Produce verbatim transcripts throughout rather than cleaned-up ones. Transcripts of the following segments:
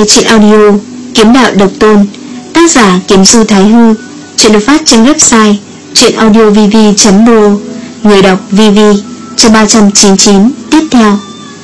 truyện audio Kiếm Đạo Độc Tôn, tác giả Kiếm Du Thái Hư. Chuyện được phát trên website truyệnaudiovv chấm pro. Người đọc vê vê. Chương ba trăm chín mươi chín tiếp theo.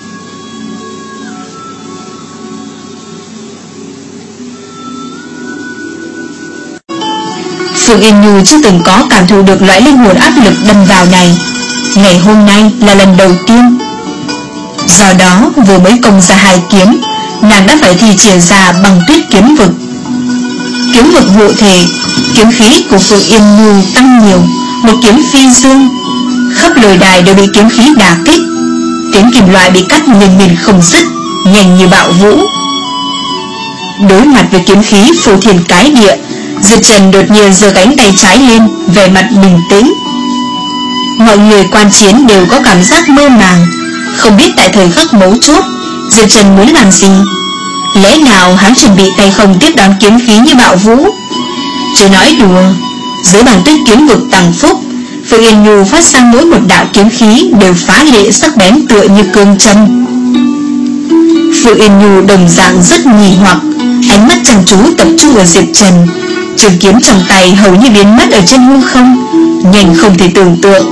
Phương Yên Nhu chưa từng có cảm thụ được loại linh hồn áp lực đâm vào này. Ngày hôm nay là lần đầu tiên. Do đó vừa mới công ra hai kiếm, nàng đã phải thi triển ra Băng Tuyết kiếm vực. Kiếm vực hộ thể, kiếm khí của Phương Yên Nhu tăng nhiều, một kiếm phi dương, khắp lôi đài đều bị kiếm khí đả kích. Tiếng kim loại bị cắt liên miên không dứt, nhanh như bạo vũ. Đối mặt với kiếm khí phô thiên cái địa, Diệp Trần đột nhiên giơ cánh tay trái lên, vẻ mặt bình tĩnh. Mọi người quan chiến đều có cảm giác mơ màng, không biết tại thời khắc mấu chốt Diệp Trần muốn làm gì. Lẽ nào hắn chuẩn bị tay không tiếp đón kiếm khí như bạo vũ? Chứ nói đùa, dưới Băng Tuyết kiếm vực tăng phúc, Phương Yên Nhu phát sang mỗi một đạo kiếm khí đều phá lệ sắc bén tựa như cương châm. Phương Yên Nhu đồng dạng rất nghi hoặc, ánh mắt chăm chú tập trung ở Diệp Trần. Trường kiếm trong tay hầu như biến mất ở trên hư không, nhanh không thể tưởng tượng.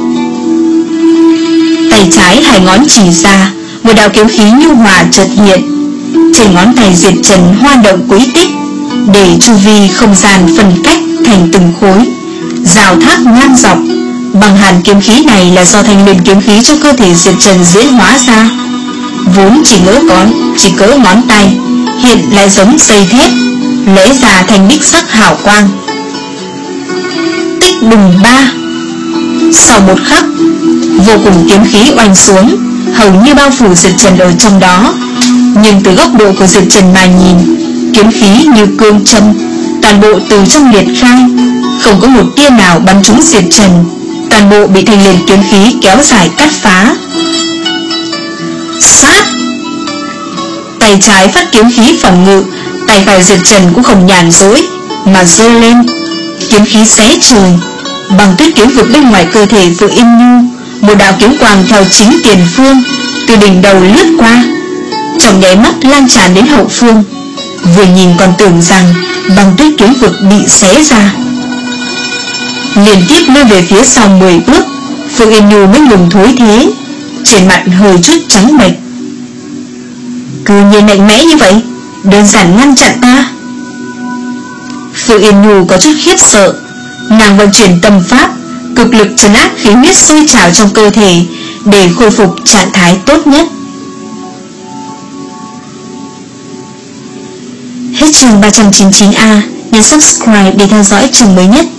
Tay trái hai ngón chỉ ra, một đạo kiếm khí nhu hòa chợt hiện. Trên ngón tay Diệp Trần hoa động quỹ tích, để chu vi không gian phân cách thành từng khối, rào thác ngang dọc. Bằng hàn kiếm khí này là do thanh liên kiếm khí cho cơ thể Diệp Trần diễn hóa ra. Vốn chỉ ngỡ con, chỉ cỡ ngón tay, hiện lại giống dây thép, lóe ra thành bích sắc hào quang. Tích đùng ba. Sau một khắc, vô cùng kiếm khí oanh xuống, hầu như bao phủ Diệp Trần ở trong đó. Nhưng từ góc độ của Diệp Trần mà nhìn, kiếm khí như cương châm, toàn bộ từ trong liệt khai, không có một tia nào bắn trúng Diệp Trần, toàn bộ bị thanh liên kiếm khí kéo dài cắt phá. Sát! Tay trái phát kiếm khí phòng ngự, tay phải Diệp Trần cũng không nhàn rỗi mà giơ lên, kiếm khí xé trời. Băng Tuyết kiếm vực bên ngoài cơ thể Phương Yên Nhu, một đạo kiếm quang theo chính tiền phương từ đỉnh đầu lướt qua, trong nháy mắt lan tràn đến hậu phương. Vừa nhìn còn tưởng rằng Băng Tuyết kiếm vực bị xé ra. Liên tiếp lui về phía sau mười bước, Phương Yên Nhu mới ngừng thối thế, trên mặt hơi chút trắng bệch. Cứ nhiên mạnh mẽ như vậy, đơn giản ngăn chặn ta. Phương Yên Nhu có chút khiếp sợ, nàng vận chuyển tâm pháp, cực lực trấn áp khí huyết sôi trào trong cơ thể để khôi phục trạng thái tốt nhất. Hết chương ba trăm chín mươi chín A, nhấn subscribe để theo dõi chương mới nhất.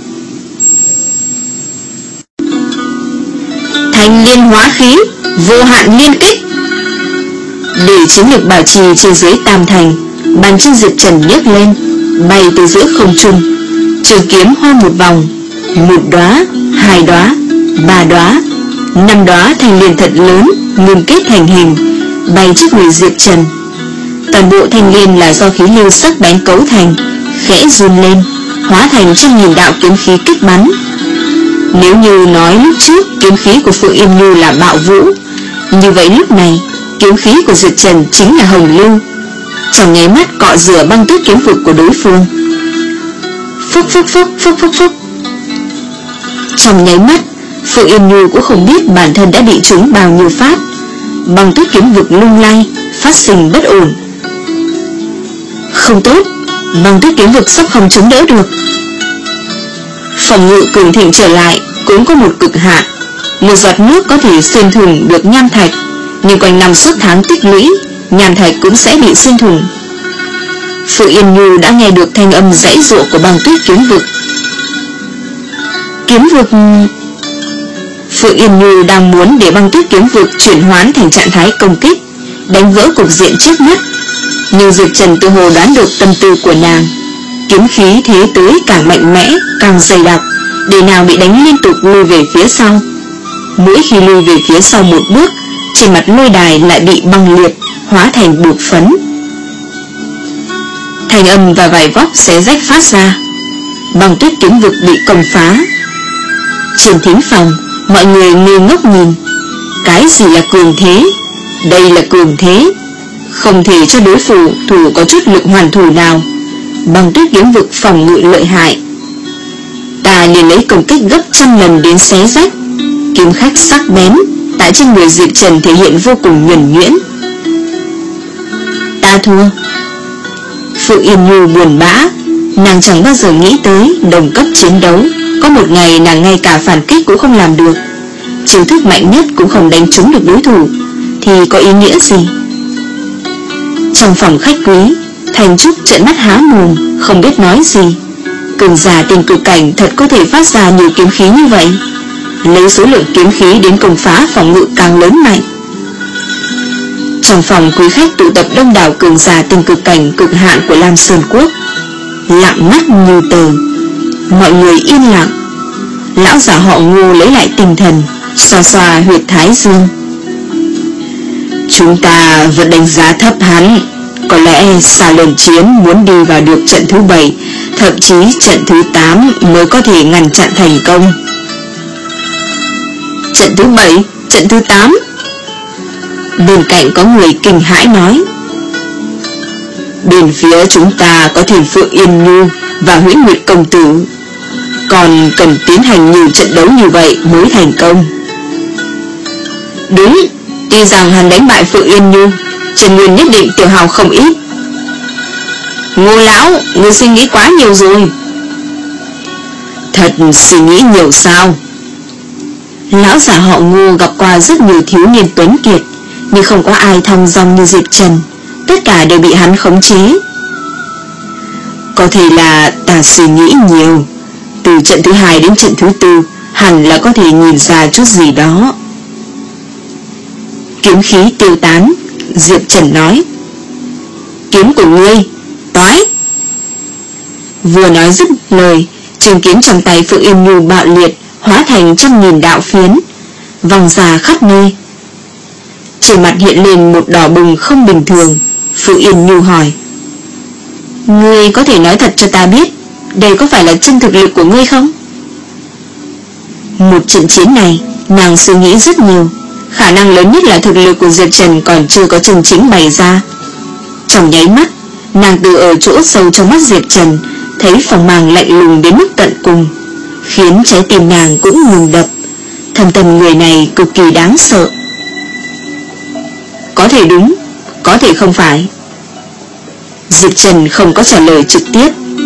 Thanh liên hóa khí, vô hạn liên kích. Để chiến lược bảo trì trên dưới tam thành, bàn chân Diệp Trần nhấc lên, bay từ giữa không trung, trường kiếm hoa một vòng, một đóa, hai đóa, ba đóa, năm đóa thanh liên thật lớn ngưng kết thành hình, bay trước người Diệp Trần. Toàn bộ thanh liên là do khí lưu sắc bén cấu thành, khẽ run lên, hóa thành trăm nghìn đạo kiếm khí kích bắn. Nếu như nói lúc trước kiếm khí của Phương Yên Nhu là bạo vũ, như vậy lúc này kiếm khí của Diệp Trần chính là hồng lưu, trong nháy mắt cọ rửa Băng Tuyết kiếm vực của đối phương. Phúc phúc phúc phúc phúc phúc. Trong nháy mắt, Phương Yên Nhu cũng không biết bản thân đã bị trúng bao nhiêu phát. Băng Tuyết kiếm vực lung lay, phát sinh bất ổn. Không tốt, Băng Tuyết kiếm vực sắp không chống đỡ được. Phòng ngự cường thịnh trở lại cũng có một cực hạn. Một giọt nước có thể xuyên thủng được nham thạch, nhưng quanh năm suốt tháng tích lũy, nham thạch cũng sẽ bị xuyên thủng. Phương Yên Nhu đã nghe được thanh âm giãy giụa của Băng Tuyết kiếm vực. Kiếm vực... Phương Yên Nhu đang muốn để Băng Tuyết kiếm vực chuyển hoán thành trạng thái công kích, đánh vỡ cục diện trước mắt, nhưng Diệp Trần tự hồ đoán được tâm tư của nàng. Kiếm khí thế tới càng mạnh mẽ, càng dày đặc, để nào bị đánh liên tục lùi về phía sau. Mỗi khi lùi về phía sau một bước, trên mặt lôi đài lại bị băng liệt, hóa thành bột phấn. Thanh âm và vải vóc xé rách phát ra, Băng Tuyết kiếm vực bị công phá. Trên thính phòng, mọi người ngơ ngốc nhìn. Cái gì là cường thế? Đây là cường thế, không thể cho đối phủ thủ có chút lực hoàn thủ nào. Băng Tuyết kiếm vực phòng ngự lợi hại, ta liền lấy công kích gấp trăm lần đến xé rách. Kiếm khách sắc bén tại trên người Diệp Trần thể hiện vô cùng nhuần nhuyễn. Ta thua. Phượng Yên Nhu buồn bã, nàng chẳng bao giờ nghĩ tới đồng cấp chiến đấu có một ngày nàng ngay cả phản kích cũng không làm được, chiêu thức mạnh nhất cũng không đánh trúng được đối thủ, thì có ý nghĩa gì? Trong phòng khách quý, Thành Trúc trợn mắt há mồm, không biết nói gì. Cường giả tình cực cảnh thật có thể phát ra nhiều kiếm khí như vậy, lấy số lượng kiếm khí đến công phá phòng ngự càng lớn mạnh. Trong phòng quý khách tụ tập đông đảo cường giả tình cực cảnh cực hạn của Lam Sơn Quốc, lặng mắt như tờ. Mọi người yên lặng. Lão giả họ Ngô lấy lại tinh thần, xoa xoa huyệt thái dương. Chúng ta vẫn đánh giá thấp hắn. Có lẽ Xà Lần Chiến muốn đi vào được trận thứ bảy, thậm chí trận thứ tám mới có thể ngăn chặn thành công. Trận thứ bảy, trận thứ tám. Bên cạnh có người kinh hãi nói. Bên phía chúng ta có Thiên Phượng Yên Nhu và Huyễn Nguyệt Công Tử, còn cần tiến hành nhiều trận đấu như vậy mới thành công. Đúng, tuy rằng hắn đánh bại Phượng Yên Nhu, Trần Nguyên nhất định tiêu hao không ít. Ngô lão, ngươi suy nghĩ quá nhiều rồi. Thật suy nghĩ nhiều sao? Lão giả họ Ngô gặp qua rất nhiều thiếu niên tuấn kiệt, nhưng không có ai thong dong như Diệp Trần. Tất cả đều bị hắn khống chế. Có thể là ta suy nghĩ nhiều. Từ trận thứ hai đến trận thứ tư, hẳn là có thể nhìn ra chút gì đó. Kiếm khí tiêu tán, Diệp Trần nói. Kiếm của ngươi, toái. Vừa nói dứt lời, trường kiếm trong tay Phượng Yên Nhu bạo liệt, hóa thành trăm nghìn đạo phiến, vòng ra khắp nơi. Trên mặt hiện lên một đỏ bừng không bình thường. Phượng Yên Nhu hỏi. Ngươi có thể nói thật cho ta biết, đây có phải là chân thực lực của ngươi không? Một trận chiến này, nàng suy nghĩ rất nhiều. Khả năng lớn nhất là thực lực của Diệp Trần còn chưa có chân chính bày ra. Trong nháy mắt, nàng từ ở chỗ sâu trong mắt Diệp Trần thấy phòng màng lạnh lùng đến mức tận cùng, khiến trái tim nàng cũng ngừng đập. Thâm tâm người này cực kỳ đáng sợ. Có thể đúng, có thể không phải. Diệp Trần không có trả lời trực tiếp.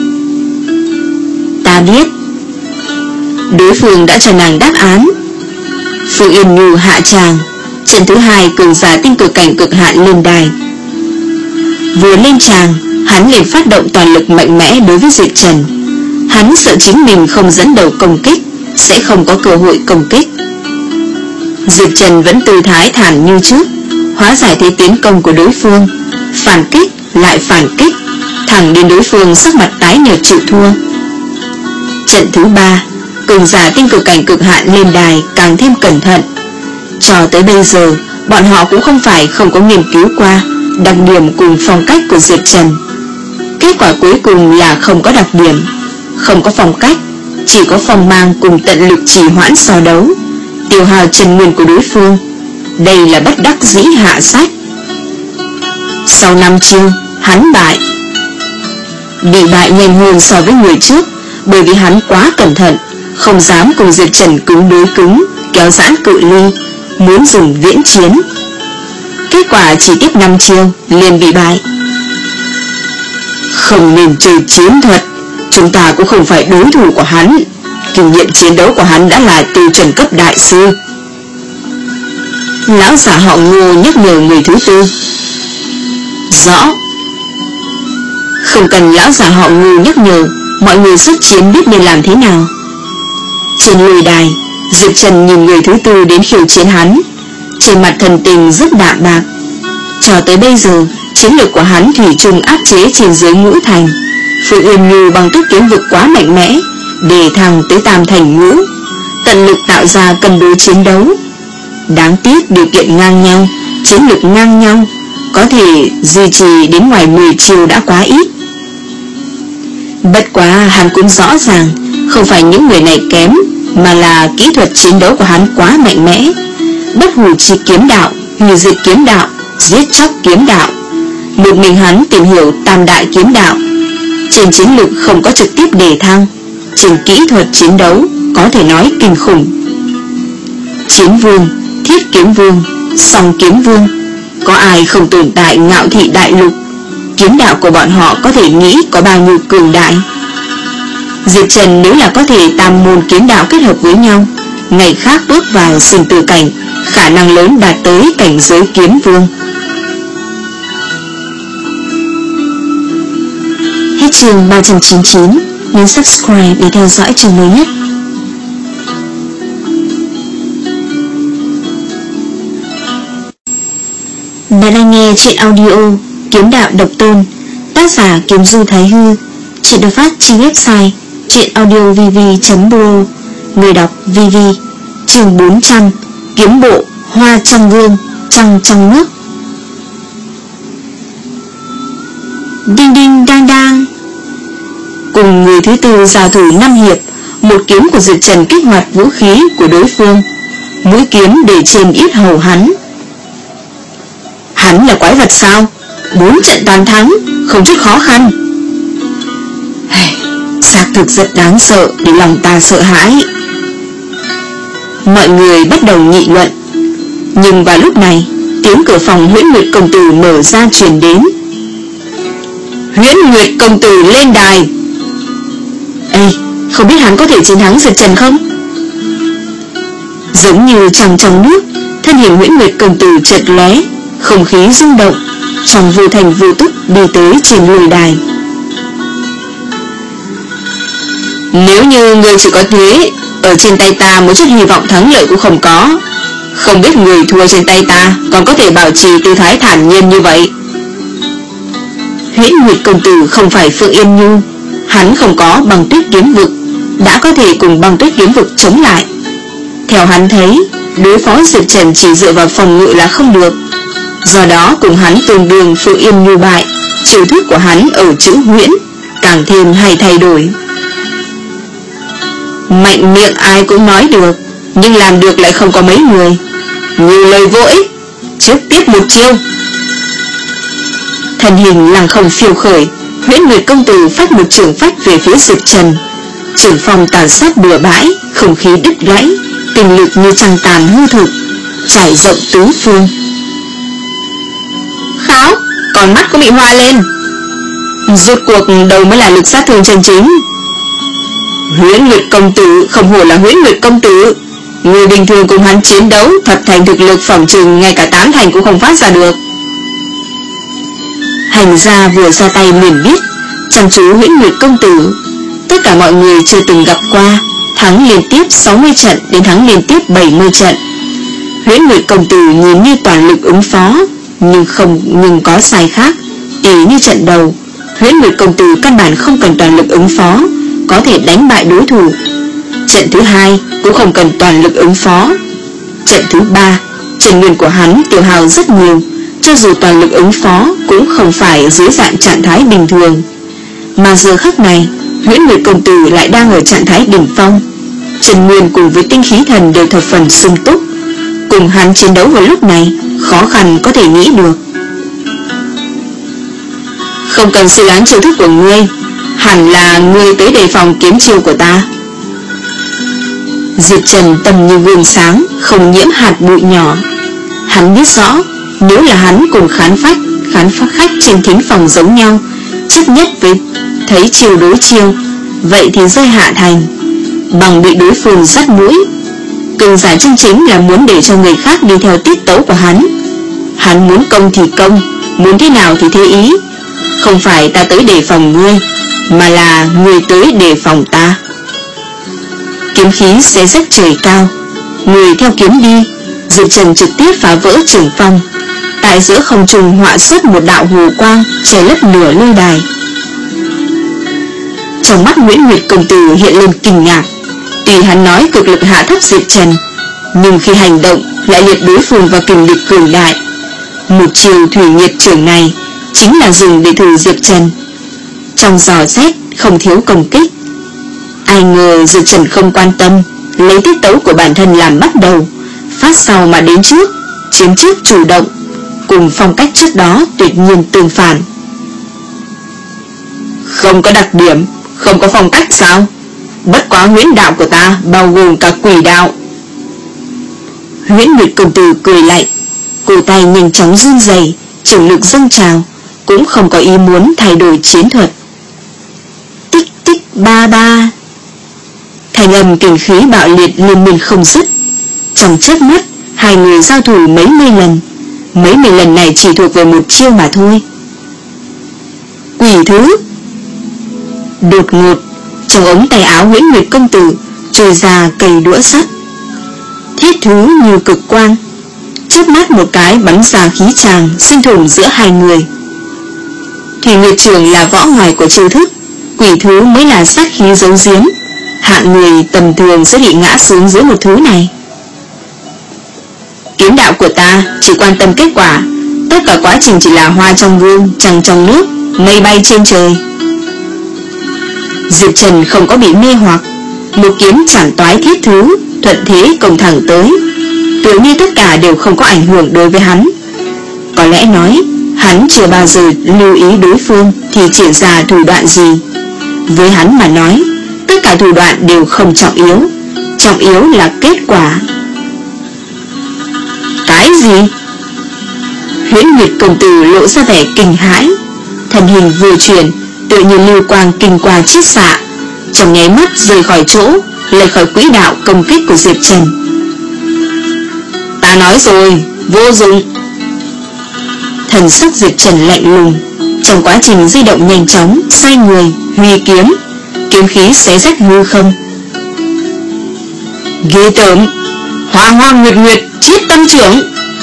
Ta biết. Đối phương đã cho nàng đáp án. Phượng Yên Nhu hạ tràng. Trận thứ hai cường giả tinh cực cảnh cực hạn lên đài. Vừa lên tràng, hắn liền phát động toàn lực mạnh mẽ đối với Diệp Trần. Hắn sợ chính mình không dẫn đầu công kích sẽ không có cơ hội công kích. Diệp Trần vẫn tư thái thản như trước, hóa giải thế tiến công của đối phương, phản kích lại phản kích, thẳng đến đối phương sắc mặt tái nhợt chịu thua. Trận thứ ba, cường giả tinh cực cảnh cực hạn lên đài càng thêm cẩn thận. Cho tới bây giờ, bọn họ cũng không phải không có nghiên cứu qua đặc điểm cùng phong cách của Diệp Trần. Kết quả cuối cùng là không có đặc điểm, không có phong cách, chỉ có phong mang cùng tận lực trì hoãn so đấu, tiêu hao chân nguyên của đối phương. Đây là bất đắc dĩ hạ sách. Sau năm chiêu, hắn bại. Bị bại nhanh hơn so với người trước, bởi vì hắn quá cẩn thận, không dám cùng Diệp Trần cứng đối cứng, kéo giãn cự ly, muốn dùng viễn chiến. Kết quả chỉ tiếp năm chiêu liền bị bại. Không nên chơi chiến thuật, chúng ta cũng không phải đối thủ của hắn. Kinh nghiệm chiến đấu của hắn đã là tiêu chuẩn cấp đại sư. Lão giả họ Ngô nhắc nhở người thứ tư. Rõ. Không cần lão giả họ Ngô nhắc nhở, mọi người xuất chiến biết nên làm thế nào. Trên lôi đài, Diệp Trần nhìn người thứ tư đến khiêu chiến hắn, trên mặt thần tình rất đạm bạc. Cho tới bây giờ, chiến lược của hắn thủy chung áp chế trên dưới ngũ thành. Phượng Yên Nhu bằng Tuyết kiếm vực quá mạnh mẽ, đề thăng tới tam thành ngũ, tận lực tạo ra cân đối chiến đấu. Đáng tiếc điều kiện ngang nhau, chiến lược ngang nhau, có thể duy trì đến ngoài mười chiều đã quá ít. Bất quá hắn cũng rõ ràng, không phải những người này kém, mà là kỹ thuật chiến đấu của hắn quá mạnh mẽ. Bất hủ chi kiếm đạo, hủy diệt kiếm đạo, giết chóc kiếm đạo, Một mình hắn tìm hiểu tam đại kiếm đạo. Trên chiến lược không có trực tiếp đề thăng, trên kỹ thuật chiến đấu có thể nói kinh khủng. Chiến vương, thiết kiếm vương, song kiếm vương, có ai không tồn tại ngạo thị đại lục. Kiếm đạo của bọn họ có thể nghĩ có bao nhiêu cường đại. Diệp Trần nếu là có thể tam môn kiếm đạo kết hợp với nhau, ngày khác bước vào sinh tử cảnh, khả năng lớn đạt tới cảnh giới kiếm vương. Hết chương ba trăm chín mươi chín. Nhấn subscribe để theo dõi chương mới nhất. Bạn đang nghe chuyện audio Kiếm đạo độc tôn, tác giả Kiếm Du Thái Hư. Chuyện được phát trên website chuyện audio v v chấm pro. Người đọc vê vê. Chương bốn trăm. Kiếm bộ hoa trong gương, trăng trong nước. Đinh đinh đang đang. Cùng người thứ tư giao thủ năm hiệp, một kiếm của Diệp Trần kích hoạt vũ khí của đối phương. Mũi kiếm để trên yết hầu hắn. Hắn là quái vật sao? Bốn trận toàn thắng, không chút khó khăn. Xác thực rất đáng sợ, để lòng ta sợ hãi. Mọi người bắt đầu nghị luận. Nhưng vào lúc này, tiếng cửa phòng Huyễn Nguyệt công tử mở ra truyền đến. Huyễn Nguyệt công tử lên đài. Ê, không biết hắn có thể chiến thắng Diệp Trần không? Giống như trăng trong nước, thân hình Huyễn Nguyệt công tử chợt lóe, không khí rung động, trong vô thành vô tức đi tới trên lôi đài. Nếu như người chỉ có thế, ở trên tay ta một chút hy vọng thắng lợi cũng không có. Không biết người thua trên tay ta còn có thể bảo trì tư thái thản nhiên như vậy. Huyễn Nguyệt công tử không phải Phượng Yên Nhu, hắn không có băng tuyết kiếm vực, đã có thể cùng băng tuyết kiếm vực chống lại. Theo hắn thấy, đối phó Diệp Trần chỉ dựa vào phòng ngự là không được. Do đó cùng hắn tương đương Phượng Yên Nhu bại, chiêu thức của hắn ở chữ huyễn càng thêm hay thay đổi. Mạnh miệng ai cũng nói được, nhưng làm được lại không có mấy người. Nhiều lời vô ích, trước tiếp một chiêu. Thân hình lăng không phiêu khởi, Huyễn Nguyệt công tử phách một trường phách về phía Diệp Trần. Trường phong tàn sát bừa bãi, không khí đứt gãy, tình lực như trăng tàn hư thực, trải rộng tứ phương. Kháo, còn mắt cũng bị hoa lên. Rốt cuộc đâu mới là lực sát thương chân chính. Huyễn Nguyệt công tử không hổ là Huyễn Nguyệt công tử. Người bình thường cùng hắn chiến đấu, thập thành thực lực phỏng chừng ngay cả tám thành cũng không phát ra được. Hành gia vừa ra tay liền biết, chăm chú Huyễn Nguyệt công tử. Tất cả mọi người chưa từng gặp qua, thắng liên tiếp sáu mươi trận đến thắng liên tiếp bảy mươi trận. Huyễn Nguyệt công tử nhìn như toàn lực ứng phó, nhưng không nhưng có sai khác. Ý như trận đầu, Huyễn Nguyệt công tử căn bản không cần toàn lực ứng phó, có thể đánh bại đối thủ. Trận thứ hai cũng không cần toàn lực ứng phó. Trận thứ ba, chân nguyên của hắn tiêu hao rất nhiều, cho dù toàn lực ứng phó cũng không phải dưới dạng trạng thái bình thường. Mà giờ khắc này, Huyễn Nguyệt công tử lại đang ở trạng thái đỉnh phong. Chân nguyên cùng với tinh khí thần đều thập phần sung túc. Cùng hắn chiến đấu vào lúc này, khó khăn có thể nghĩ được. Không cần suy đoán chiêu thức của ngươi, hẳn là ngươi tới đề phòng kiếm chiêu của ta. Diệp Trần tầm như gương sáng, không nhiễm hạt bụi nhỏ. Hắn biết rõ, nếu là hắn cùng khán phách, khán phách khách trên thính phòng giống nhau, chấp nhất với thấy chiêu đối chiêu, vậy thì rơi hạ thành, bằng bị đối phương dắt mũi. Cường giả chân chính là muốn để cho người khác đi theo tiết tấu của hắn. Hắn muốn công thì công, muốn thế nào thì thế ý. Không phải ta tới đề phòng ngươi, mà là ngươi tới đề phòng ta. Kiếm khí xé rách trời cao, người theo kiếm đi. Diệp Trần trực tiếp phá vỡ trường phong, tại giữa không trung họa xuất một đạo hồ quang che lấp nửa lôi đài. Trong mắt Nguyễn Nguyệt công tử hiện lên kinh ngạc. Tuy hắn nói cực lực hạ thấp Diệp Trần, nhưng khi hành động lại liệt đối phương vào kình địch cường đại. Một chiều thủy nhiệt trường này chính là dùng để thử Diệp Trần. Trong giò xét không thiếu công kích. Ai ngờ Diệp Trần không quan tâm, lấy tiết tấu của bản thân làm bắt đầu, phát sau mà đến trước, chiếm trước chủ động, cố cùng phong cách trước đó tuyệt nhiên tương phản. Không có đặc điểm, không có phong cách sao? Bất quá huyễn đạo của ta bao gồm cả quỷ đạo. Huyễn Nguyệt công tử cười lạnh, cổ tay nhanh chóng run rẩy, trường lực dâng trào, cũng không có ý muốn thay đổi chiến thuật. Tích tích ba ba, thành âm kinh khí bạo liệt liên miên không dứt. Trong chớp mắt, hai người giao thủ mấy mươi lần. Mấy mươi lần này chỉ thuộc về một chiêu mà thôi. Quỷ thứ. Đột ngột, trong ống tay áo Huyễn Nguyệt công tử trôi ra cây đũa sắt. Thiết thứ như cực quang, chớp mắt một cái bắn ra khí tràng xuyên thủng giữa hai người. Thủy Nguyệt Trường là võ ngoài của chiêu thức, quỷ thứ mới là sát khí giấu giếm. Hạng người tầm thường sẽ bị ngã xuống dưới một thứ này. Kiếm đạo của ta chỉ quan tâm kết quả, tất cả quá trình chỉ là hoa trong gương, trăng trong nước, mây bay trên trời. Diệp Trần không có bị mê hoặc, một kiếm chản toái thiết thứ, thuận thế công thẳng tới, tưởng như tất cả đều không có ảnh hưởng đối với hắn. Có lẽ nói, hắn chưa bao giờ lưu ý đối phương thì triển ra thủ đoạn gì. Với hắn mà nói, tất cả thủ đoạn đều không trọng yếu, trọng yếu là kết quả. Cái gì? Huyễn Nguyệt công tử lộ ra vẻ kinh hãi, thân hình vừa chuyển, tựa như lưu quang kinh qua chiết xạ, trong nháy mắt rời khỏi chỗ, lệch khỏi quỹ đạo công kích của Diệp Trần. Ta nói rồi, vô dụng. Thần sắc Diệp Trần lạnh lùng, trong quá trình di động nhanh chóng, xoay người, huy kiếm, kiếm khí xé rách hư không. Ghê tởm. Hoa hoa nguyệt nguyệt, chiết tâm trưởng.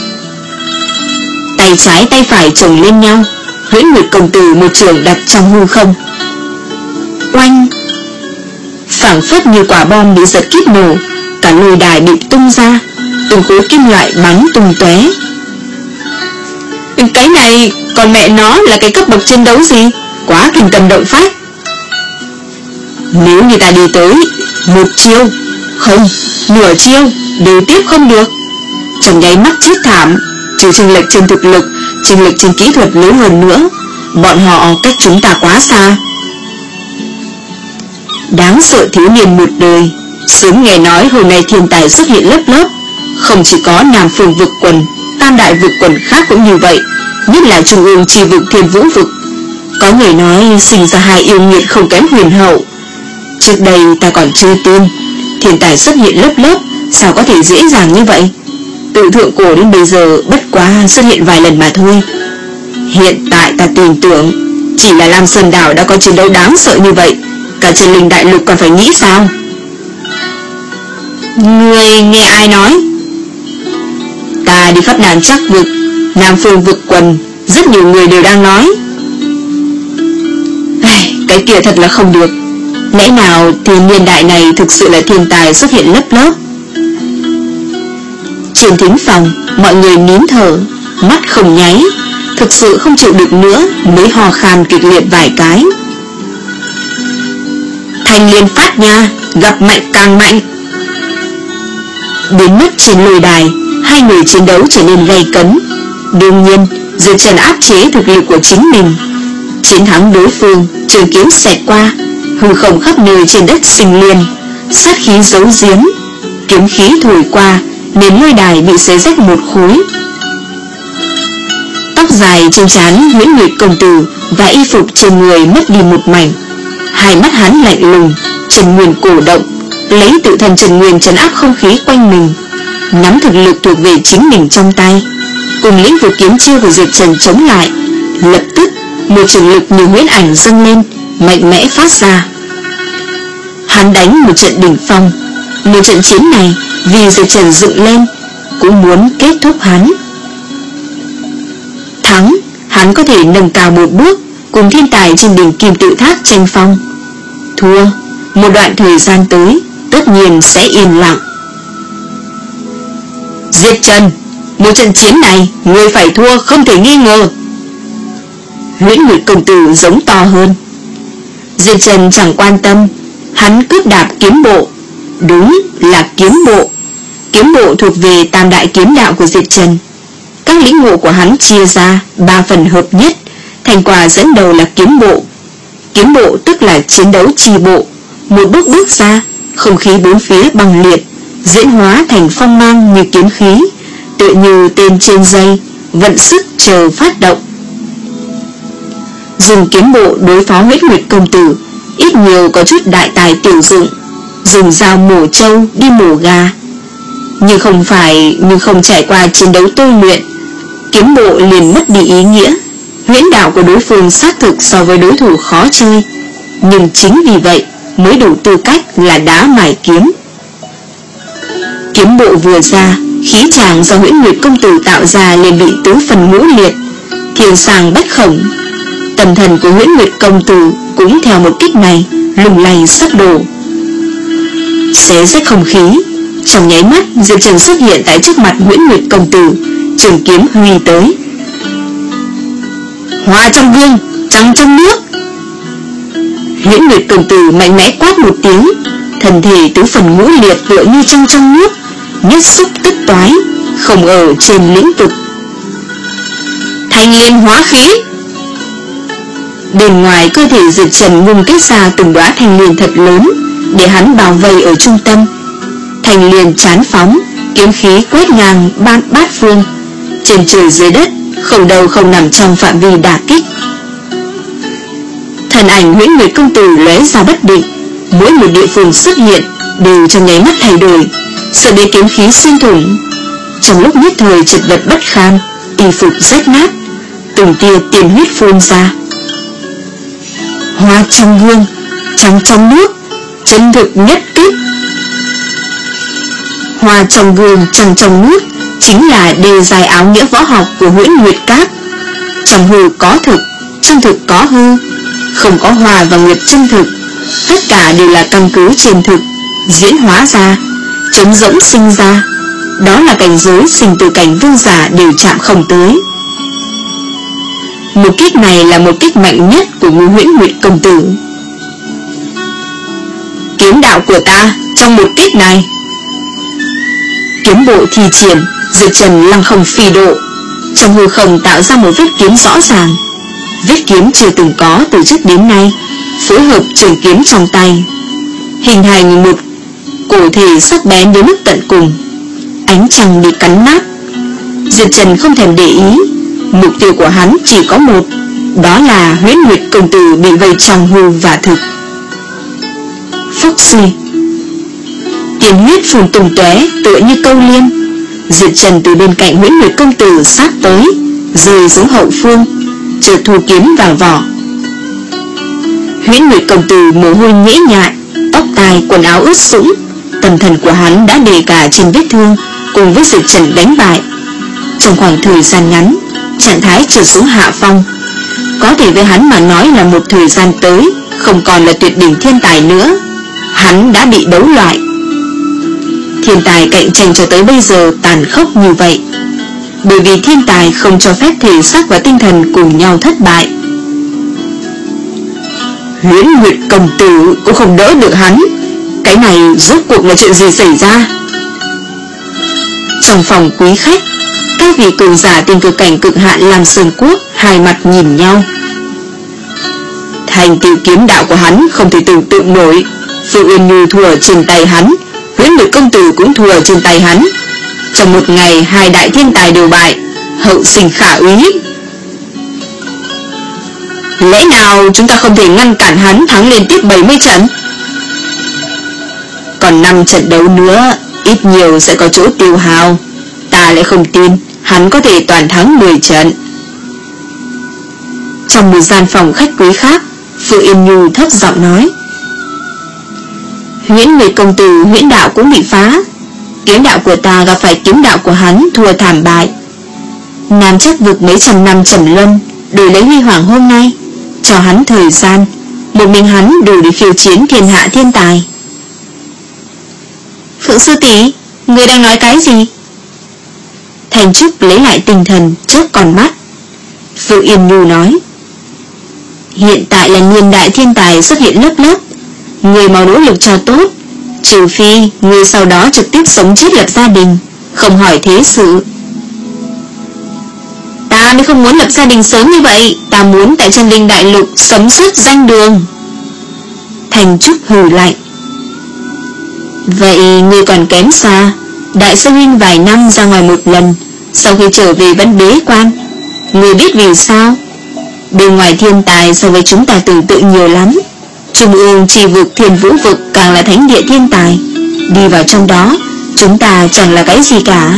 Tay trái tay phải chồng lên nhau, Huyễn Nguyệt công tử một trường đặt trong hư không. Oanh! Phảng phất như quả bom bị giật kíp nổ, cả lôi đài bị tung ra, từng khối kim loại bắn tung tóe. Cái này còn mẹ nó là cái cấp bậc chiến đấu gì? Quá kinh tâm động phách. Nếu như ta đi tới một chiêu, không, nửa chiêu đều tiếp không được, trong nháy mắt chết thảm. Trừ chênh lệch trên thực lực, chênh lệch trên kỹ thuật lớn hơn nữa, bọn họ cách chúng ta quá xa. Đáng sợ thiếu niên một đời, sớm nghe nói hôm nay thiên tài xuất hiện lớp lớp. Không chỉ có Nam Phương vực quần, tam đại vực quần khác cũng như vậy, nhất là trung ương chi vực Thiên Vũ vực. Có người nói sinh ra hai yêu nghiệt không kém huyền hậu. Trước đây ta còn chưa tin thiên tài xuất hiện lớp lớp, sao có thể dễ dàng như vậy. Từ thượng cổ đến bây giờ bất quá xuất hiện vài lần mà thôi. Hiện tại ta tin tưởng, chỉ là Lam Sơn Đảo đã có chiến đấu đáng sợ như vậy, cả Trần Linh Đại Lục còn phải nghĩ sao? Người nghe ai nói? Ta đi khắp Nam Trắc vực, Nam Phương vực quần, rất nhiều người đều đang nói. Cái kia thật là không được. Lẽ nào thì niên đại này thực sự là thiên tài xuất hiện lớp lớp? Trên thính phòng, mọi người nín thở, mắt không nháy, thực sự không chịu được nữa mới hò khan kịch liệt vài cái. Thanh liên phát nha, gặp mạnh càng mạnh. Biến mất trên lôi đài, hai người chiến đấu trở nên gay cấn. Đương nhiên, Diệp Trần áp chế thực lực của chính mình, chiến thắng đối phương. Trường kiếm xẹt qua, hư không khắp nơi trên đất sinh liên, sát khí giấu giếm, kiếm khí thổi qua, nền lôi đài bị xé rách một khối. Tóc dài trên trán Huyễn Nguyệt công tử và y phục trên người mất đi một mảnh. Hai mắt hắn lạnh lùng, Trần Nguyên cổ động, lấy tự thân Trần Nguyên trấn áp không khí quanh mình, nắm thực lực thuộc về chính mình trong tay, cùng lĩnh vực kiếm chiêu của Diệp Trần chống lại. Lập tức một trường lực như huyễn ảnh dâng lên, mạnh mẽ phát ra. Hắn đánh một trận đỉnh phong. Một trận chiến này vì Diệp Trần dựng lên, cũng muốn kết thúc hắn. Thắng, hắn có thể nâng cao một bước, cùng thiên tài trên đỉnh Kim Tự Tháp tranh phong. Thua, một đoạn thời gian tới tất nhiên sẽ yên lặng. Diệp Trần, một trận chiến này ngươi phải thua không thể nghi ngờ. Huyễn Nguyệt công tử giống to hơn. Diệp Trần chẳng quan tâm, hắn cướp đạp kiếm bộ. Đúng là kiếm bộ. Kiếm bộ thuộc về tam đại kiếm đạo của Diệp Trần. các lĩnh ngộ của hắn chia ra ba phần hợp nhất, thành quả dẫn đầu là kiếm bộ. Kiếm bộ tức là chiến đấu chi bộ. Một bước bước ra, không khí bốn phía băng liệt, diễn hóa thành phong mang như kiếm khí, tựa như tên trên dây, vận sức chờ phát động. Dùng kiếm bộ đối phó Huyễn Nguyệt công tử, ít nhiều có chút đại tài tiểu dụng. Dùng dao mổ trâu đi mổ gà, nhưng không phải nhưng không trải qua chiến đấu tôi luyện, kiếm bộ liền mất đi ý nghĩa. Huyễn đạo của đối phương xác thực so với đối thủ khó chơi, nhưng chính vì vậy mới đủ tư cách là đá mài kiếm. Kiếm bộ vừa ra, khí tràng do Huyễn Nguyệt công tử tạo ra liền bị tứ phần ngũ liệt, thiên sàng bách khổng. Tâm thần của Huyễn Nguyệt công tử cũng theo một kích này lung lay sắp đổ. Xé rách không khí, trong nháy mắt Diệp Trần xuất hiện tại trước mặt Huyễn Nguyệt công tử, trường kiếm huy tới. Hoa trong gương, trăng trong nước. Huyễn Nguyệt công tử mạnh mẽ quát một tiếng, thân thể tứ phần ngũ liệt tựa như trăng trong nước, nhất xúc tức toái, không ở trên lĩnh vực. Thanh liên hóa khí. Bên ngoài cơ thể Diệp Trần ngưng kết ra từng đóa thanh liên thật lớn, để hắn bảo vây ở trung tâm. Thanh liên chán phóng, kiếm khí quét ngang bát bát phương, trên trời dưới đất, không đâu không nằm trong phạm vi đả kích. Thần ảnh Huyễn Nguyệt công tử lóe ra bất định, mỗi một địa phương xuất hiện đều trong nháy mắt thay đổi, sợ bị kiếm khí xuyên thủng. Trong lúc nhất thời chật vật bất kham, y phục rách nát, từng tia tiền huyết phun ra. Hoa trong gương, trăng trong nước, chân thực nhất kích. Hoa trong gương, trăng trong nước chính là đề dài áo nghĩa võ học của Huyễn Nguyệt Các. Trong hư có thực, trong thực có hư, không có hòa và nguyệt chân thực, tất cả đều là căn cứ trên thực diễn hóa ra, trống rỗng sinh ra. Đó là cảnh giới sinh từ cảnh vương giả đều chạm không tới. Một kích này là một kích mạnh nhất của Ngũ Huyễn Nguyệt công tử. Kiếm đạo của ta trong một kích này. Kiếm bộ thi triển, Diệp Trần lăng không phi độ, trong hư không tạo ra một vết kiếm rõ ràng, vết kiếm chưa từng có từ trước đến nay, phối hợp trường kiếm trong tay, hình thành một cổ thể sắc bén đến mức tận cùng. Ánh trăng bị cắn nát. Diệp Trần không thèm để ý, mục tiêu của hắn chỉ có một, đó là Huyễn Nguyệt công tử bị vây trong hư và thực. Phốc suy, tiền huyết phun tung tóe tựa như câu liêm. Diệp Trần từ bên cạnh Huyễn Nguyệt công tử sát tới, rơi xuống hậu phương, chợt thu kiếm vào vỏ. Huyễn Nguyệt công tử mồ hôi nhễ nhại, tóc tai quần áo ướt sũng, tâm thần của hắn đã để cả trên vết thương cùng với Diệp Trần đánh bại. Trong khoảng thời gian ngắn, trạng thái trượt xuống hạ phong, có thể với hắn mà nói là một thời gian tới không còn là tuyệt đỉnh thiên tài nữa. Hắn đã bị đấu loại. Thiên tài cạnh tranh cho tới bây giờ tàn khốc như vậy, bởi vì thiên tài không cho phép thể xác và tinh thần cùng nhau thất bại. Huyễn Nguyệt công tử cũng không đỡ được hắn. Cái này rốt cuộc là chuyện gì xảy ra? Trong phòng quý khách, các vị cường giả tiên cực cảnh cực hạn làm Sơn Quốc hai mặt nhìn nhau. Thành tựu kiếm đạo của hắn không thể tưởng tượng nổi. Phượng Uyên Nhu thua ở trên tay hắn, Huyễn Nguyệt công tử cũng thua ở trên tay hắn. Trong một ngày hai đại thiên tài đều bại, hậu sinh khả úy. Lẽ nào chúng ta không thể ngăn cản hắn thắng liên tiếp bảy mươi trận? Còn năm trận đấu nữa, ít nhiều sẽ có chỗ tiêu hao. Ta lại không tin hắn có thể toàn thắng mười trận. Trong một gian phòng khách quý khác, Phượng Yên Nhu thấp giọng nói. Huyễn Nguyệt công tử huyễn đạo cũng bị phá. Kiếm đạo của ta gặp phải kiếm đạo của hắn thua thảm bại. Nam chắc vực mấy trăm năm trầm luân, đổi lấy huy hoàng hôm nay. Cho hắn thời gian, một mình hắn đủ để khiêu chiến thiên hạ thiên tài. Phượng sư tỷ, người đang nói cái gì? Thành Trúc lấy lại tinh thần, chớp con mắt. Phượng Yên Nhu nói. Hiện tại là niên đại thiên tài xuất hiện lớp lớp, người mau nỗ lực cho tốt, trừ phi người sau đó trực tiếp sống chết lập gia đình, không hỏi thế sự. Ta mới không muốn lập gia đình sớm như vậy. Ta muốn tại Chân Linh Đại Lục sống suốt danh đường. Thành Trúc hừ lạnh. Vậy ngươi còn kém xa. Đại sư huynh vài năm ra ngoài một lần, sau khi trở về vẫn bế quan. Ngươi biết vì sao? Bên ngoài thiên tài so với chúng ta tưởng tượng nhiều lắm. Trung ương trì vực Thiên Vũ vực càng là thánh địa thiên tài. Đi vào trong đó, chúng ta chẳng là cái gì cả.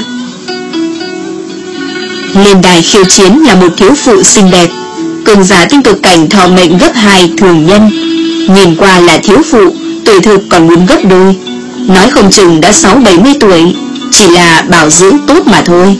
Lên đài khiêu chiến là một thiếu phụ xinh đẹp, cường giả tinh cực cảnh thọ mệnh gấp hai thường nhân. Nhìn qua là thiếu phụ, tuổi thực còn muốn gấp đôi. Nói không chừng đã sáu bảy mươi tuổi, chỉ là bảo dưỡng tốt mà thôi.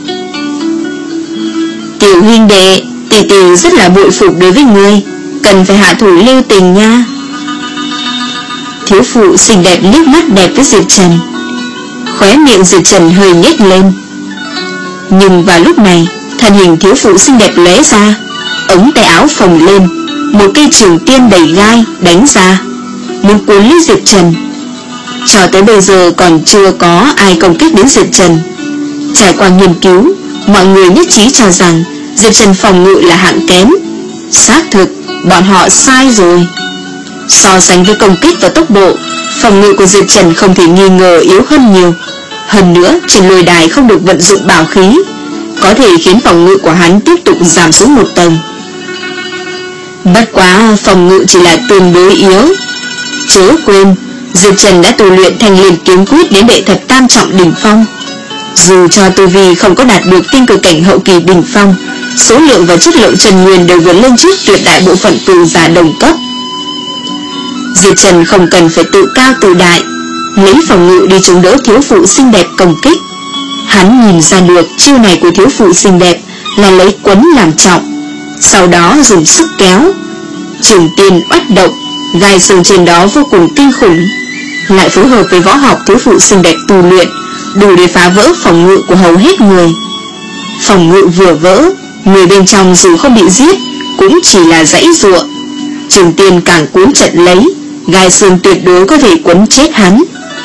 Tiểu huynh đệ, tỷ tỷ rất là bội phục đối với ngươi, cần phải hạ thủ lưu tình nha. Thiếu phụ xinh đẹp liếc mắt đẹp với Diệp Trần. Khóe miệng Diệp Trần hơi nhếch lên. Nhưng vào lúc này, thân hình thiếu phụ xinh đẹp lóe ra, ống tay áo phồng lên, một cây trường tiên đầy gai đánh ra, muốn cuốn lấy Diệp Trần. Cho tới bây giờ còn chưa có ai công kích đến Diệp Trần. Trải qua nghiên cứu, mọi người nhất trí cho rằng Diệp Trần phòng ngự là hạng kém. Xác thực, bọn họ sai rồi. So sánh với công kích và tốc độ, phòng ngự của Diệp Trần không thể nghi ngờ yếu hơn nhiều. Hơn nữa, trên lôi đài không được vận dụng bảo khí, có thể khiến phòng ngự của hắn tiếp tục giảm xuống một tầng. Bất quá phòng ngự chỉ là tương đối yếu. Chớ quên, Diệp Trần đã tu luyện thành liền kiếm quyết đến đệ thập tam trọng đỉnh phong. Dù cho tu vi không có đạt được tinh cực cảnh hậu kỳ đỉnh phong, số lượng và chất lượng Trần Nguyên đều vượt lên trước tuyệt đại bộ phận cường giả đồng cấp. Diệp Trần không cần phải tự cao tự đại, lấy phòng ngự đi chống đỡ thiếu phụ xinh đẹp công kích. Hắn nhìn ra được chiêu này của thiếu phụ xinh đẹp là lấy quấn làm trọng, sau đó dùng sức kéo. Trường tiên oách động, gai xương trên đó vô cùng kinh khủng, lại phối hợp với võ học thiếu phụ xinh đẹp tu luyện, đủ để phá vỡ phòng ngự của hầu hết người. Phòng ngự vừa vỡ, người bên trong dù không bị giết cũng chỉ là giãy giụa. Trường tiên càng cuốn chặt lấy, gai xương tuyệt đối có thể quấn chết hắn.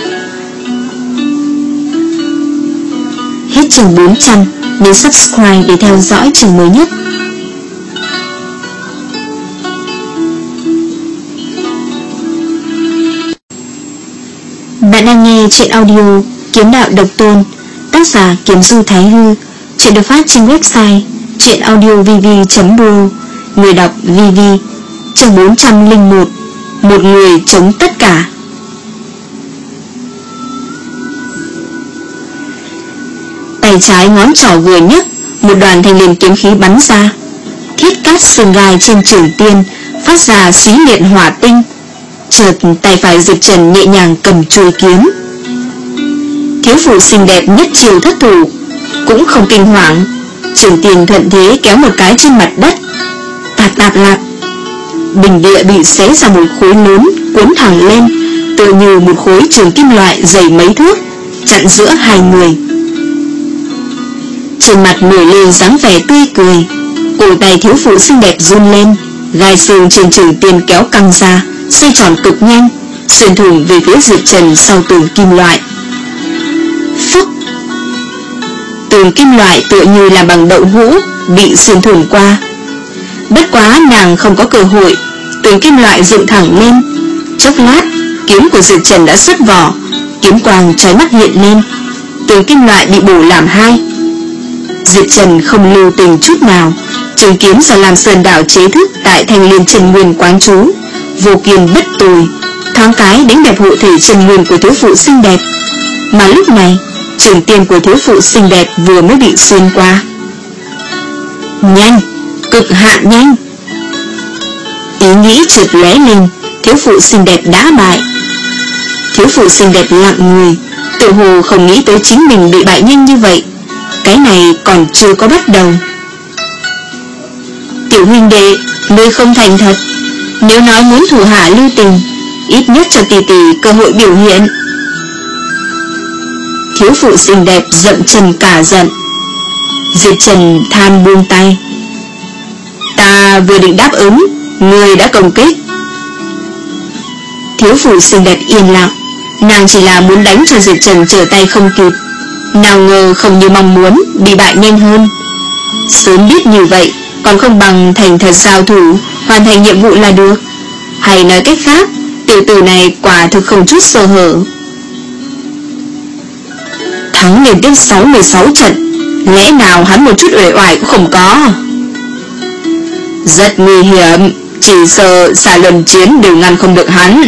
Hết chương bốn trăm, nhấn subscribe để theo dõi chương mới nhất. Bạn đang nghe chuyện audio Kiếm Đạo Độc Tôn, tác giả Kiếm Du Thái Hư. Chuyện được phát trên website truyện audio v v chấm pro. Người đọc Vivi. Chương bốn trăm lẻ một, một người chống tất cả. Tay trái ngón trỏ vừa nhấc, một đoàn thanh liên kiếm khí bắn ra. Thiết cát sừng gai trên trường tiên phát ra xí liệt hỏa tinh. Chợt tay phải Diệp Trần nhẹ nhàng cầm chuôi kiếm. Thiếu phụ xinh đẹp nhất chiều thất thủ, cũng không kinh hoàng. Trường tiên thuận thế kéo một cái trên mặt đất, tạp tạp lạp, bình địa bị xé ra một khối lớn, cuốn thẳng lên, tựa như một khối trường kim loại dày mấy thước, chặn giữa hai người. Trên mặt nổi lên dáng vẻ tươi cười, cổ tay thiếu phụ xinh đẹp run lên, gai xương trên trường tiên kéo căng ra, xoay tròn cực nhanh, xuyên thủng về phía Diệp Trần sau tường kim loại. Phúc! Tường kim loại tựa như là bằng đậu hũ bị xuyên thủng qua. Bất quá nàng không có cơ hội, tường kim loại dựng thẳng lên. Chốc lát, kiếm của Diệp Trần đã xuất vỏ, kiếm quang chói mắt hiện lên, tường kim loại bị bổ làm hai. Diệp Trần không lưu tình chút nào, trường kiếm do Lam Sơn Đảo chế thức tại Thanh Liên Chân Nguyên quán trú, vô kiên bất tồi, thoáng cái đánh đẹp hộ thể chân nguyên của thiếu phụ xinh đẹp. Mà lúc này, trường tiên của thiếu phụ xinh đẹp vừa mới bị xuyên qua. Nhanh, cực hạn nhanh. Ý nghĩ chợt lóe lên, thiếu phụ xinh đẹp đã bại. Thiếu phụ xinh đẹp lặng người, tự hồ không nghĩ tới chính mình bị bại nhanh như vậy. Cái này còn chưa có bắt đầu. Tiểu huynh đệ, ngươi không thành thật. Nếu nói muốn thủ hạ lưu tình, ít nhất cho tỷ tỷ cơ hội biểu hiện. Thiếu phụ xinh đẹp giận Trần cả giận. Diệp Trần than buông tay. Ta vừa định đáp ứng, ngươi đã công kích. Thiếu phụ xinh đẹp yên lặng, nàng chỉ là muốn đánh cho Diệp Trần trở tay không kịp, nào ngờ không như mong muốn, bị bại nhanh hơn. Sớm biết như vậy, còn không bằng thành thật giao thủ, hoàn thành nhiệm vụ là được. Hay nói cách khác, tiểu tử này quả thực không chút sơ hở. Thắng liên tiếp sáu mươi sáu trận, lẽ nào hắn một chút uể oải cũng không có? Rất nguy hiểm, chỉ sợ xà luân chiến đều ngăn không được hắn.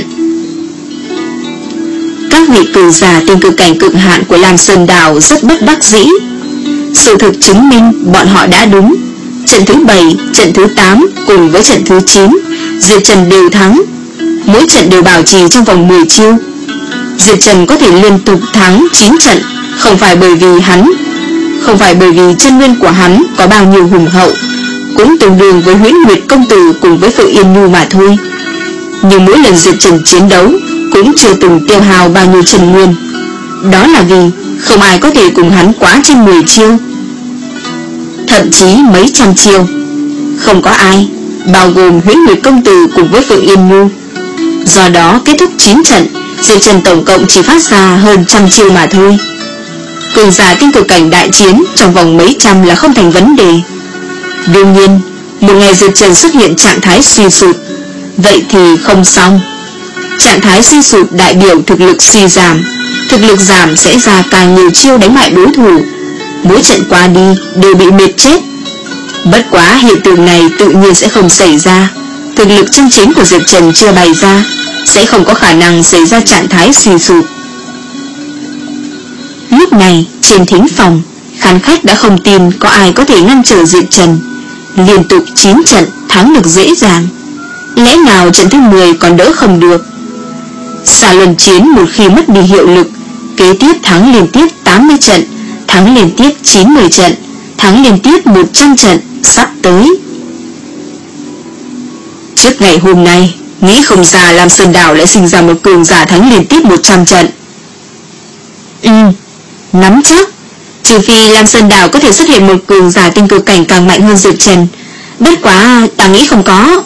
Các vị cường giả tinh cực cảnh cực hạn của Lam Sơn Đảo rất bất đắc dĩ. Sự thực chứng minh bọn họ đã đúng. Trận thứ bảy, trận thứ tám cùng với trận thứ chín, Diệp Trần đều thắng. Mỗi trận đều bảo trì trong vòng mười chiêu. Diệp Trần có thể liên tục thắng chín trận, không phải bởi vì hắn, không phải bởi vì chân nguyên của hắn có bao nhiêu hùng hậu, cũng tương đương với Huyễn Nguyệt công tử cùng với Phượng Yên Nhu mà thôi. Nhưng mỗi lần Diệp Trần chiến đấu cũng chưa từng tiêu hao bao nhiêu chân nguyên. Đó là vì không ai có thể cùng hắn quá trên mười chiêu, thậm chí mấy trăm chiêu. Không có ai, bao gồm Huyễn Nguyệt công tử cùng với Phượng Yên Nhu. Do đó kết thúc chín trận, Diệp Trần tổng cộng chỉ phát ra hơn trăm chiêu mà thôi. Cường giả tinh cực cảnh đại chiến trong vòng mấy trăm là không thành vấn đề. Đương nhiên, một ngày Diệp Trần xuất hiện trạng thái suy sụp, vậy thì không xong. Trạng thái suy sụp đại biểu thực lực suy giảm. Thực lực giảm sẽ ra càng nhiều chiêu đánh bại đối thủ. Mỗi trận qua đi đều bị mệt chết. Bất quá hiện tượng này tự nhiên sẽ không xảy ra. Thực lực chân chính của Diệp Trần chưa bày ra, sẽ không có khả năng xảy ra trạng thái suy sụp. Lúc này trên thính phòng, khán khách đã không tin có ai có thể ngăn trở Diệp Trần. Liên tục chín trận thắng được dễ dàng, lẽ nào trận thứ mười còn đỡ không được? Xà luân chiến một khi mất đi hiệu lực, kế tiếp thắng liên tiếp tám mươi trận, thắng liên tiếp chín mươi trận, thắng liên tiếp một trăm trận sắp tới. Trước ngày hôm nay, nghĩ không ra Lam Sơn Đảo lại sinh ra một cường giả thắng liên tiếp một trăm trận. Ừ, nắm chắc. Trừ phi Lam Sơn Đảo có thể xuất hiện một cường giả tinh cực cảnh càng mạnh hơn Diệp Trần. Bất quá ta nghĩ không có.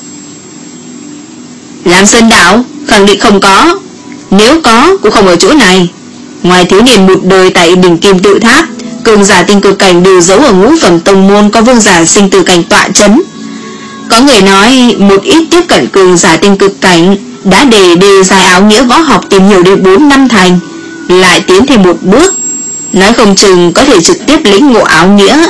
Lam Sơn Đảo khẳng định không có. Nếu có cũng không ở chỗ này. Ngoài thiếu niên một đời tại đỉnh Kim Tự Tháp, cường giả tinh cực cảnh đều giấu ở ngũ phẩm tông môn có vương giả sinh tử cảnh tọa chấn. Có người nói một ít tiếp cận cường giả tinh cực cảnh đã để đề dài áo nghĩa võ học tìm hiểu đến bốn năm thành, lại tiến thêm một bước, nói không chừng có thể trực tiếp lĩnh ngộ áo nghĩa.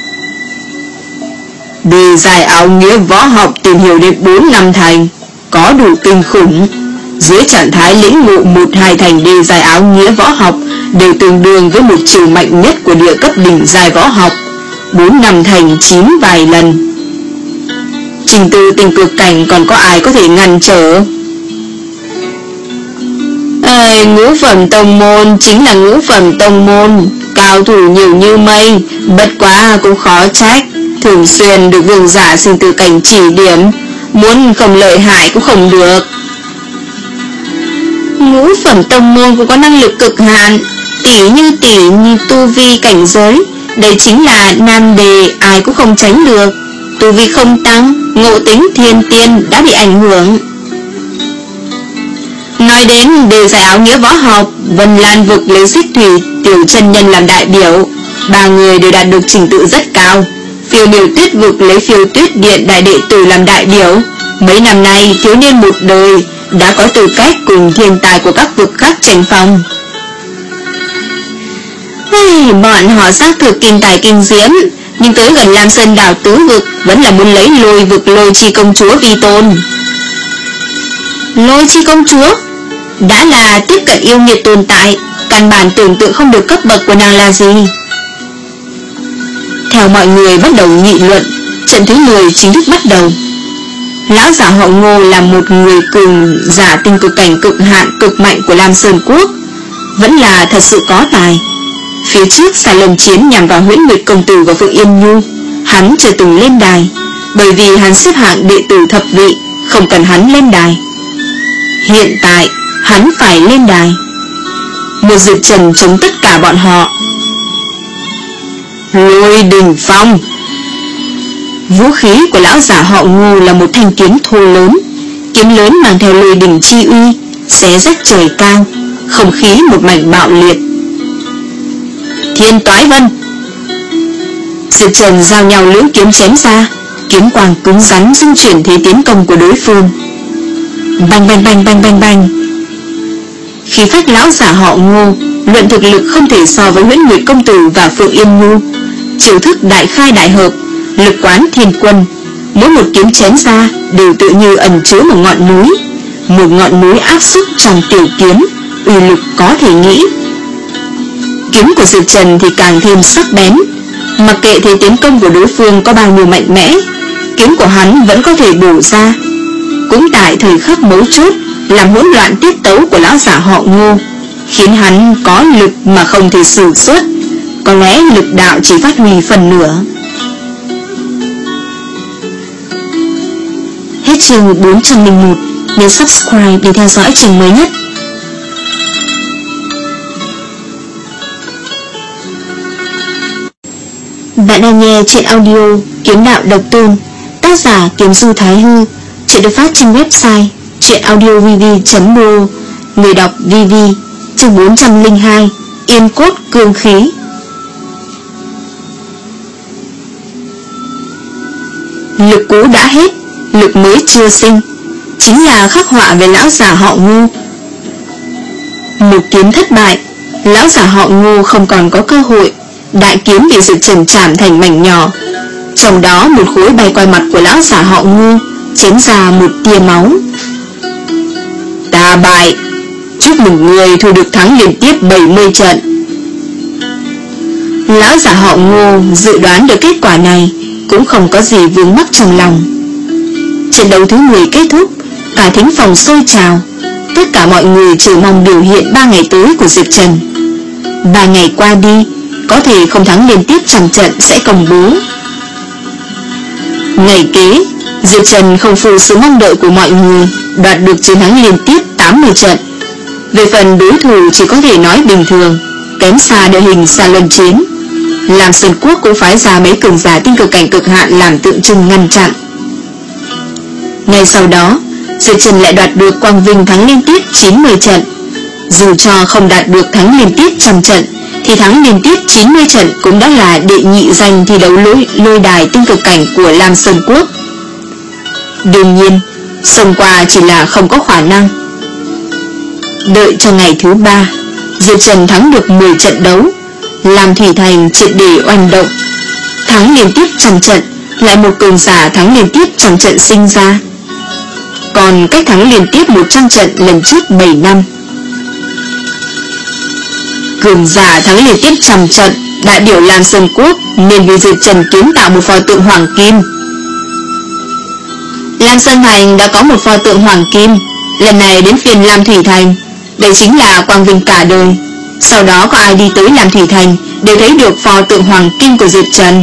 Đề dài áo nghĩa võ học tìm hiểu đến bốn năm thành, có đủ kinh khủng. Dưới trạng thái lĩnh ngộ một hai thành đề dài áo nghĩa võ học đều tương đương với một chiều mạnh nhất của địa cấp đỉnh dài võ học. Bốn năm thành chín vài lần. Trình tự tình cực cảnh còn có ai có thể ngăn trở? Ê, ngũ phẩm tông môn chính là ngũ phẩm tông môn, cao thủ nhiều như mây, bất quá cũng khó trách, thường xuyên được vương giả sinh tử cảnh chỉ điểm, muốn không lợi hại cũng không được. Ngũ phẩm tông môn cũng có năng lực cực hạn, tỉ như tỉ như tu vi cảnh giới, đây chính là nan đề ai cũng không tránh được. Tu vi không tăng, ngộ tính thiên tiên đã bị ảnh hưởng. Nói đến đề giải áo nghĩa võ học, Vân Lan vực lấy Xích Thủy Tiểu chân nhân làm đại biểu, ba người đều đạt được trình tự rất cao. Phiêu Miểu Tuyết vực lấy Phiêu Tuyết Điện đại đệ tử làm đại biểu. Mấy năm nay thiếu niên một đời đã có tư cách cùng thiên tài của các vực khác tranh phong. Hey, bọn họ xác thực kinh tài kinh diễm, nhưng tới gần Lam Sơn Đảo tứ vực vẫn là muốn lấy Lôi vực Lôi Chi công chúa vi tôn. Lôi Chi công chúa đã là tiếp cận yêu nghiệt tồn tại, căn bản tưởng tượng không được cấp bậc của nàng là gì. Theo mọi người bắt đầu nghị luận, trận thứ mười chính thức bắt đầu. Lão giả họ Ngô là một người cường giả tinh cực cảnh cực hạn cực mạnh của Lam Sơn Quốc, vẫn là thật sự có tài. Phía trước xà lồng chiến nhằm vào Huyễn Nguyệt công tử và Phượng Yên Nhu, hắn chưa từng lên đài, bởi vì hắn xếp hạng đệ tử thập vị, không cần hắn lên đài. Hiện tại hắn phải lên đài. Một Diệp Trần chống tất cả bọn họ. Lôi Đình Phong. Vũ khí của lão giả họ Ngô là một thanh kiếm thô lớn, kiếm lớn mang theo lôi đỉnh chi uy, xé rách trời cao, không khí một mảnh bạo liệt. Thiên Toái Vân. Diệp Trần giao nhau lưỡng kiếm chém ra, kiếm quang cứng rắn dung chuyển thế tiến công của đối phương. Bành bành bành bành bành bành. Khí phách lão giả họ Ngô, luận thực lực không thể so với Huyễn Nguyệt công tử và Phượng Yên Nhu. Chiêu thức đại khai đại hợp, lực quán thiên quân, mỗi một kiếm chém ra đều tự như ẩn chứa một ngọn núi, một ngọn núi áp xúc trong tiểu kiếm, uy lực có thể nghĩ. Kiếm của Diệp Trần thì càng thêm sắc bén, mặc kệ thế tiến công của đối phương có bao nhiêu mạnh mẽ, kiếm của hắn vẫn có thể bổ ra. Cũng tại thời khắc mấu chốt, làm hỗn loạn tiết tấu của lão giả họ Ngô, khiến hắn có lực mà không thể sử xuất, có lẽ lực đạo chỉ phát huy phần nửa. Hết chương bốn trăm lẻ một. Nhấn subscribe để theo dõi chương mới nhất. Bạn đang nghe chuyện audio Kiếm Đạo Độc Tôn, tác giả Kiếm Du Thái Hư. Chuyện được phát trên website truyện audio v v chấm r o. Người đọc vê vê. Chương bốn trăm lẻ hai. Yên cốt cương khí. Lực cũ đã hết, lực mới chưa sinh, chính là khắc họa về lão giả họ Ngô. Một kiếm thất bại, lão giả họ Ngô không còn có cơ hội, đại kiếm bị Diệp Trần chạm thành mảnh nhỏ. Trong đó một khối bay qua mặt của lão giả họ Ngô, chém ra một tia máu. Ta bại, chúc mừng người thu được thắng liên tiếp bảy mươi trận. Lão giả họ Ngô dự đoán được kết quả này, cũng không có gì vướng mắc trong lòng. Trận đấu thứ mười kết thúc, cả thính phòng sôi trào. Tất cả mọi người chờ mong biểu hiện ba ngày tới của Diệp Trần. Ba ngày qua đi, có thể không thắng liên tiếp trăm trận sẽ công bố. Ngày kế, Diệp Trần không phụ sự mong đợi của mọi người, đoạt được chiến thắng liên tiếp tám mươi trận. Về phần đối thủ chỉ có thể nói bình thường, kém xa đội hình xa luân chiến. Lam Sơn Quốc cũng phái ra mấy cường giả tinh cực cảnh cực hạn làm tượng trưng ngăn chặn. Ngay sau đó, Diệp Trần lại đoạt được quang vinh thắng liên tiếp chín mươi trận. Dù cho không đạt được thắng liên tiếp trăm trận, thì thắng liên tiếp chín mươi trận cũng đã là đệ nhị danh thi đấu lôi, lôi đài tinh cực cảnh của Lam Sơn Quốc. Đương nhiên, xông qua chỉ là không có khả năng. Đợi cho ngày thứ ba, Diệp Trần thắng được mười trận đấu, làm Thủy Thành triệt để oanh động. Thắng liên tiếp trăm trận, lại một cường giả thắng liên tiếp trăm trận sinh ra. Còn cách thắng liên tiếp một trăm trận lần trước bảy năm. Cường giả thắng liên tiếp trăm trận, đại biểu Lam Sơn Quốc nên vì Diệp Trần kiến tạo một pho tượng hoàng kim. Lam Sơn Thành đã có một pho tượng hoàng kim, lần này đến phiên Lam Thủy Thành, đây chính là quang vinh cả đời. Sau đó có ai đi tới Lam Thủy Thành đều thấy được pho tượng hoàng kim của Diệp Trần.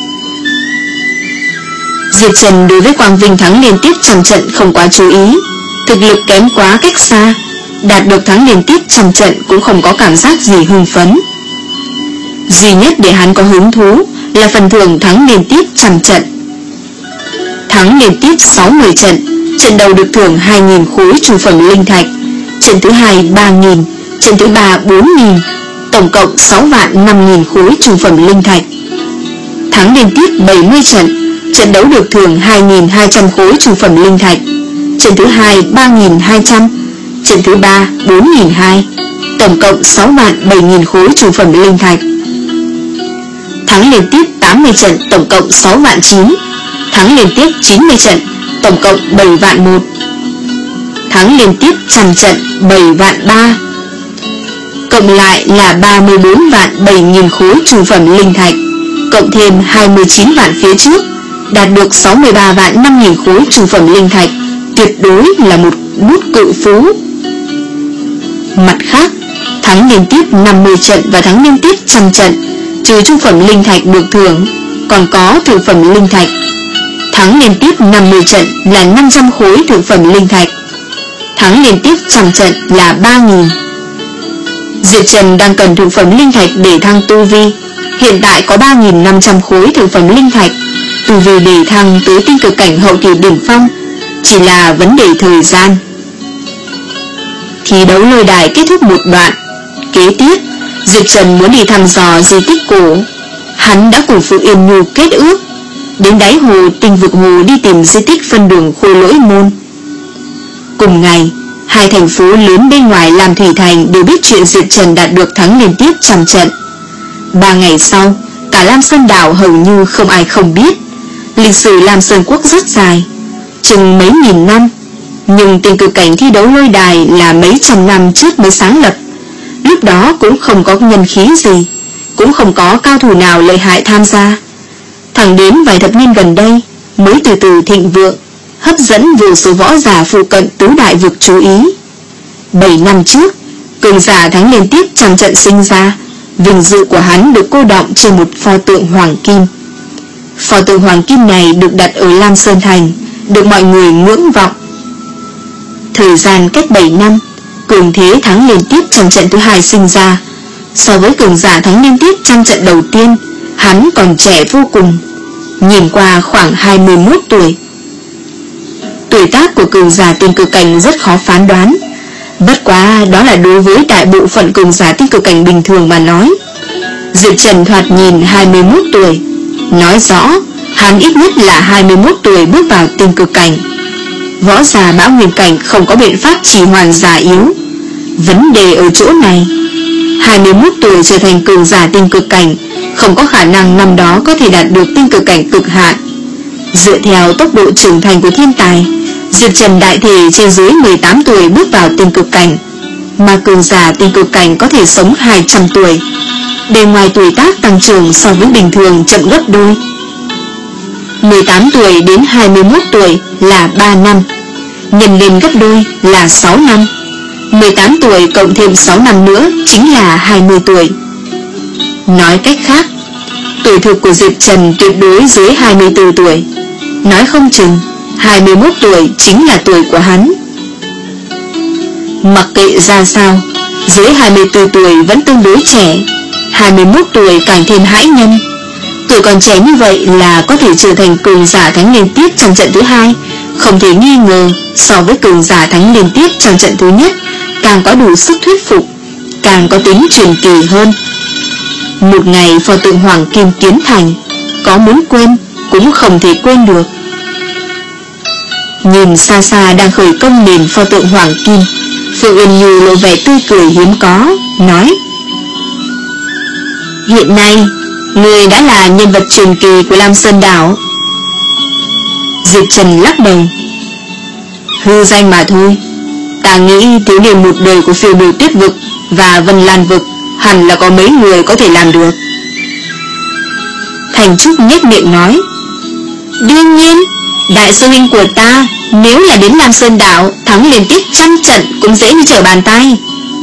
Diệp Trần đối với quang vinh thắng liên tiếp trăm trận không quá chú ý, thực lực kém quá cách xa, đạt được thắng liên tiếp trăm trận cũng không có cảm giác gì hưng phấn. Duy nhất để hắn có hứng thú là phần thưởng thắng liên tiếp trăm trận. Thắng liên tiếp sáu mươi trận, trận đầu được thưởng hai nghìn khối trung phẩm linh thạch, trận thứ hai ba nghìn, trận thứ ba bốn nghìn, tổng cộng sáu vạn năm nghìn khối trung phẩm linh thạch. Thắng liên tiếp bảy mươi trận, trận đấu được thưởng hai nghìn hai trăm khối trung phẩm linh thạch, trận thứ hai ba nghìn hai trăm, trận thứ ba bốn nghìn hai trăm, tổng cộng sáu vạn bảy nghìn khối trung phẩm linh thạch. Thắng liên tiếp tám mươi trận, tổng cộng sáu vạn chín, thắng liên tiếp chín mươi trận, tổng cộng bảy vạn một, thắng liên tiếp trăm trận bảy vạn ba, cộng lại là ba mươi bốn vạn bảy nghìn khối trung phẩm linh thạch, cộng thêm hai mươi chín vạn phía trước, đạt được sáu mươi ba vạn năm nghìn khối trung phẩm linh thạch, tuyệt đối là một bút cự phú. Mặt khác, thắng liên tiếp năm mươi trận và thắng liên tiếp trăm trận, trừ trung phẩm linh thạch được thưởng, còn có thượng phẩm linh thạch. Thắng liên tiếp năm mươi trận là năm trăm khối thượng phẩm linh thạch, thắng liên tiếp trăm trận là ba nghìn. Diệp Trần đang cần thượng phẩm linh thạch để thăng tu vi, hiện tại có ba nghìn năm trăm khối thượng phẩm linh thạch, tu vi để thăng tới tinh cực cảnh hậu kỳ đỉnh phong chỉ là vấn đề thời gian. Thi đấu lôi đài kết thúc một đoạn, kế tiếp Diệp Trần muốn đi thăm dò di tích cổ. Hắn đã cùng Phượng Yên Nhu kết ước, đến đáy hồ Tinh Vực Hồ đi tìm di tích phân đường Khôi Lỗi Môn. Cùng ngày, hai thành phố lớn bên ngoài Lam Thủy Thành đều biết chuyện Diệp Trần đạt được thắng liên tiếp trăm trận. Ba ngày sau, cả Lam Sơn Đảo hầu như không ai không biết. Lịch sử Lam Sơn Quốc rất dài, chừng mấy nghìn năm, nhưng Tinh Cực Cảnh thi đấu lôi đài là mấy trăm năm trước mới sáng lập. Lúc đó cũng không có nhân khí gì, cũng không có cao thủ nào lợi hại tham gia. Thẳng đến vài thập niên gần đây mới từ từ thịnh vượng, hấp dẫn vô số võ giả phụ cận tứ đại vực chú ý. Bảy năm trước, cường giả thắng liên tiếp trăm trận sinh ra, vinh dự của hắn được cô đọng trên một pho tượng hoàng kim. Pho tượng hoàng kim này được đặt ở Lam Sơn Thành, được mọi người ngưỡng vọng. Thời gian cách bảy năm, cường thế thắng liên tiếp trăm trận thứ hai sinh ra. So với cường giả thắng liên tiếp trăm trận đầu tiên, hắn còn trẻ vô cùng, nhìn qua khoảng hai mươi mốt tuổi. Tuổi tác của cường giả Tinh Cực Cảnh rất khó phán đoán, bất quá đó là đối với đại bộ phận cường giả Tinh Cực Cảnh bình thường mà nói. Diệp Trần thoạt nhìn hai mươi mốt tuổi, nói rõ hắn ít nhất là hai mươi mốt tuổi bước vào Tinh Cực Cảnh. Võ giả Bão Nguyên Cảnh không có biện pháp trì hoãn già yếu. Vấn đề ở chỗ này, hai mươi mốt tuổi trở thành cường giả Tinh Cực Cảnh, không có khả năng năm đó có thể đạt được Tinh Cực Cảnh cực hạn. Dựa theo tốc độ trưởng thành của thiên tài, Diệp Trần đại thể trên dưới mười tám tuổi bước vào Tinh Cực Cảnh, mà cường giả Tinh Cực Cảnh có thể sống hai trăm tuổi. Bề ngoài tuổi tác tăng trưởng so với bình thường chậm gấp đôi. mười tám tuổi đến hai mươi mốt tuổi là ba năm, nhân lên gấp đôi là sáu năm. mười tám tuổi cộng thêm sáu năm nữa chính là hai mươi tuổi. Nói cách khác, tuổi thực của Diệp Trần tuyệt đối dưới hai mươi tư tuổi. Nói không chừng hai mươi mốt tuổi chính là tuổi của hắn. Mặc kệ ra sao, dưới hai mươi tư tuổi vẫn tương đối trẻ, hai mươi mốt tuổi càng thêm hãi nhân. Tuổi còn trẻ như vậy là có thể trở thành cường giả thắng liên tiếp trong trận thứ hai, không thể nghi ngờ so với cường giả thắng liên tiếp trong trận thứ nhất càng có đủ sức thuyết phục, càng có tính truyền kỳ hơn. Một ngày pho tượng hoàng kim kiến thành, có muốn quên cũng không thể quên được. Nhìn xa xa đang khởi công nền pho tượng hoàng kim, Phượng Yên Nhu lộ vẻ tươi cười hiếm có, nói: hiện nay người đã là nhân vật truyền kỳ của Lam Sơn Đảo. Diệp Trần lắc đầu: hư danh mà thôi. Ta nghĩ thiếu niên một đời của Phiêu Bồ Tuyết Vực và Vân Lan Vực hẳn là có mấy người có thể làm được. Thành Trúc nhếch miệng nói: đương nhiên, đại sư huynh của ta nếu là đến Lam Sơn Đảo thắng liên tiếp trăm trận cũng dễ như trở bàn tay.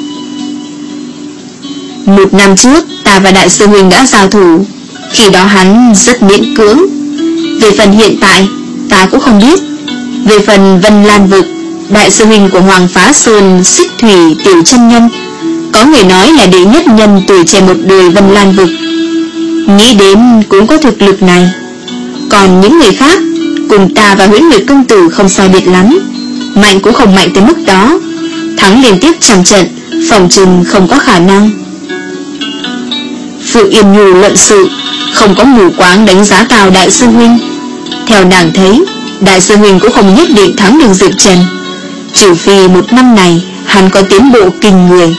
Một năm trước ta và đại sư huynh đã giao thủ, khi đó hắn rất miễn cưỡng. Về phần hiện tại ta cũng không biết. Về phần Vân Lan Vực, đại sư huynh của Hoàng Phá Sơn Xích Thủy Tiểu Chân Nhân, có người nói là đệ nhất nhân tuổi trẻ một đời Vân Lan Vực. Nghĩ đến cũng có thực lực này. Còn những người khác cùng ta và Huyễn Nguyệt Công Tử không sai biệt lắm, mạnh cũng không mạnh tới mức đó. Thắng liên tiếp trăm trận phòng chừng không có khả năng. Phượng Yên Nhu luận sự, không có mù quáng đánh giá cao đại sư huynh. Theo nàng thấy, đại sư huynh cũng không nhất định thắng được Diệp Trần, trừ phi một năm này hắn có tiến bộ kinh người.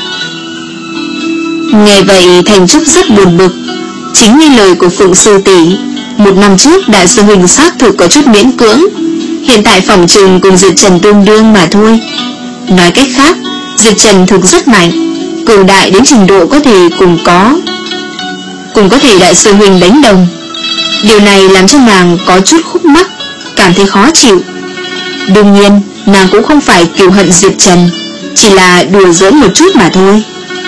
Nghe vậy Thành Trúc rất buồn bực. Chính như lời của Phượng sư tỷ, một năm trước đại sư huynh xác thực có chút miễn cưỡng, hiện tại phòng trường cùng Diệp Trần tương đương mà thôi. Nói cách khác, Diệp Trần thực rất mạnh, cường đại đến trình độ có thể cùng có cùng có thể đại sư huynh đánh đồng. Điều này làm cho nàng có chút khúc mắc, cảm thấy khó chịu. Đương nhiên nàng cũng không phải kiêu hận Diệp Trần, chỉ là đùa giỡn một chút mà thôi.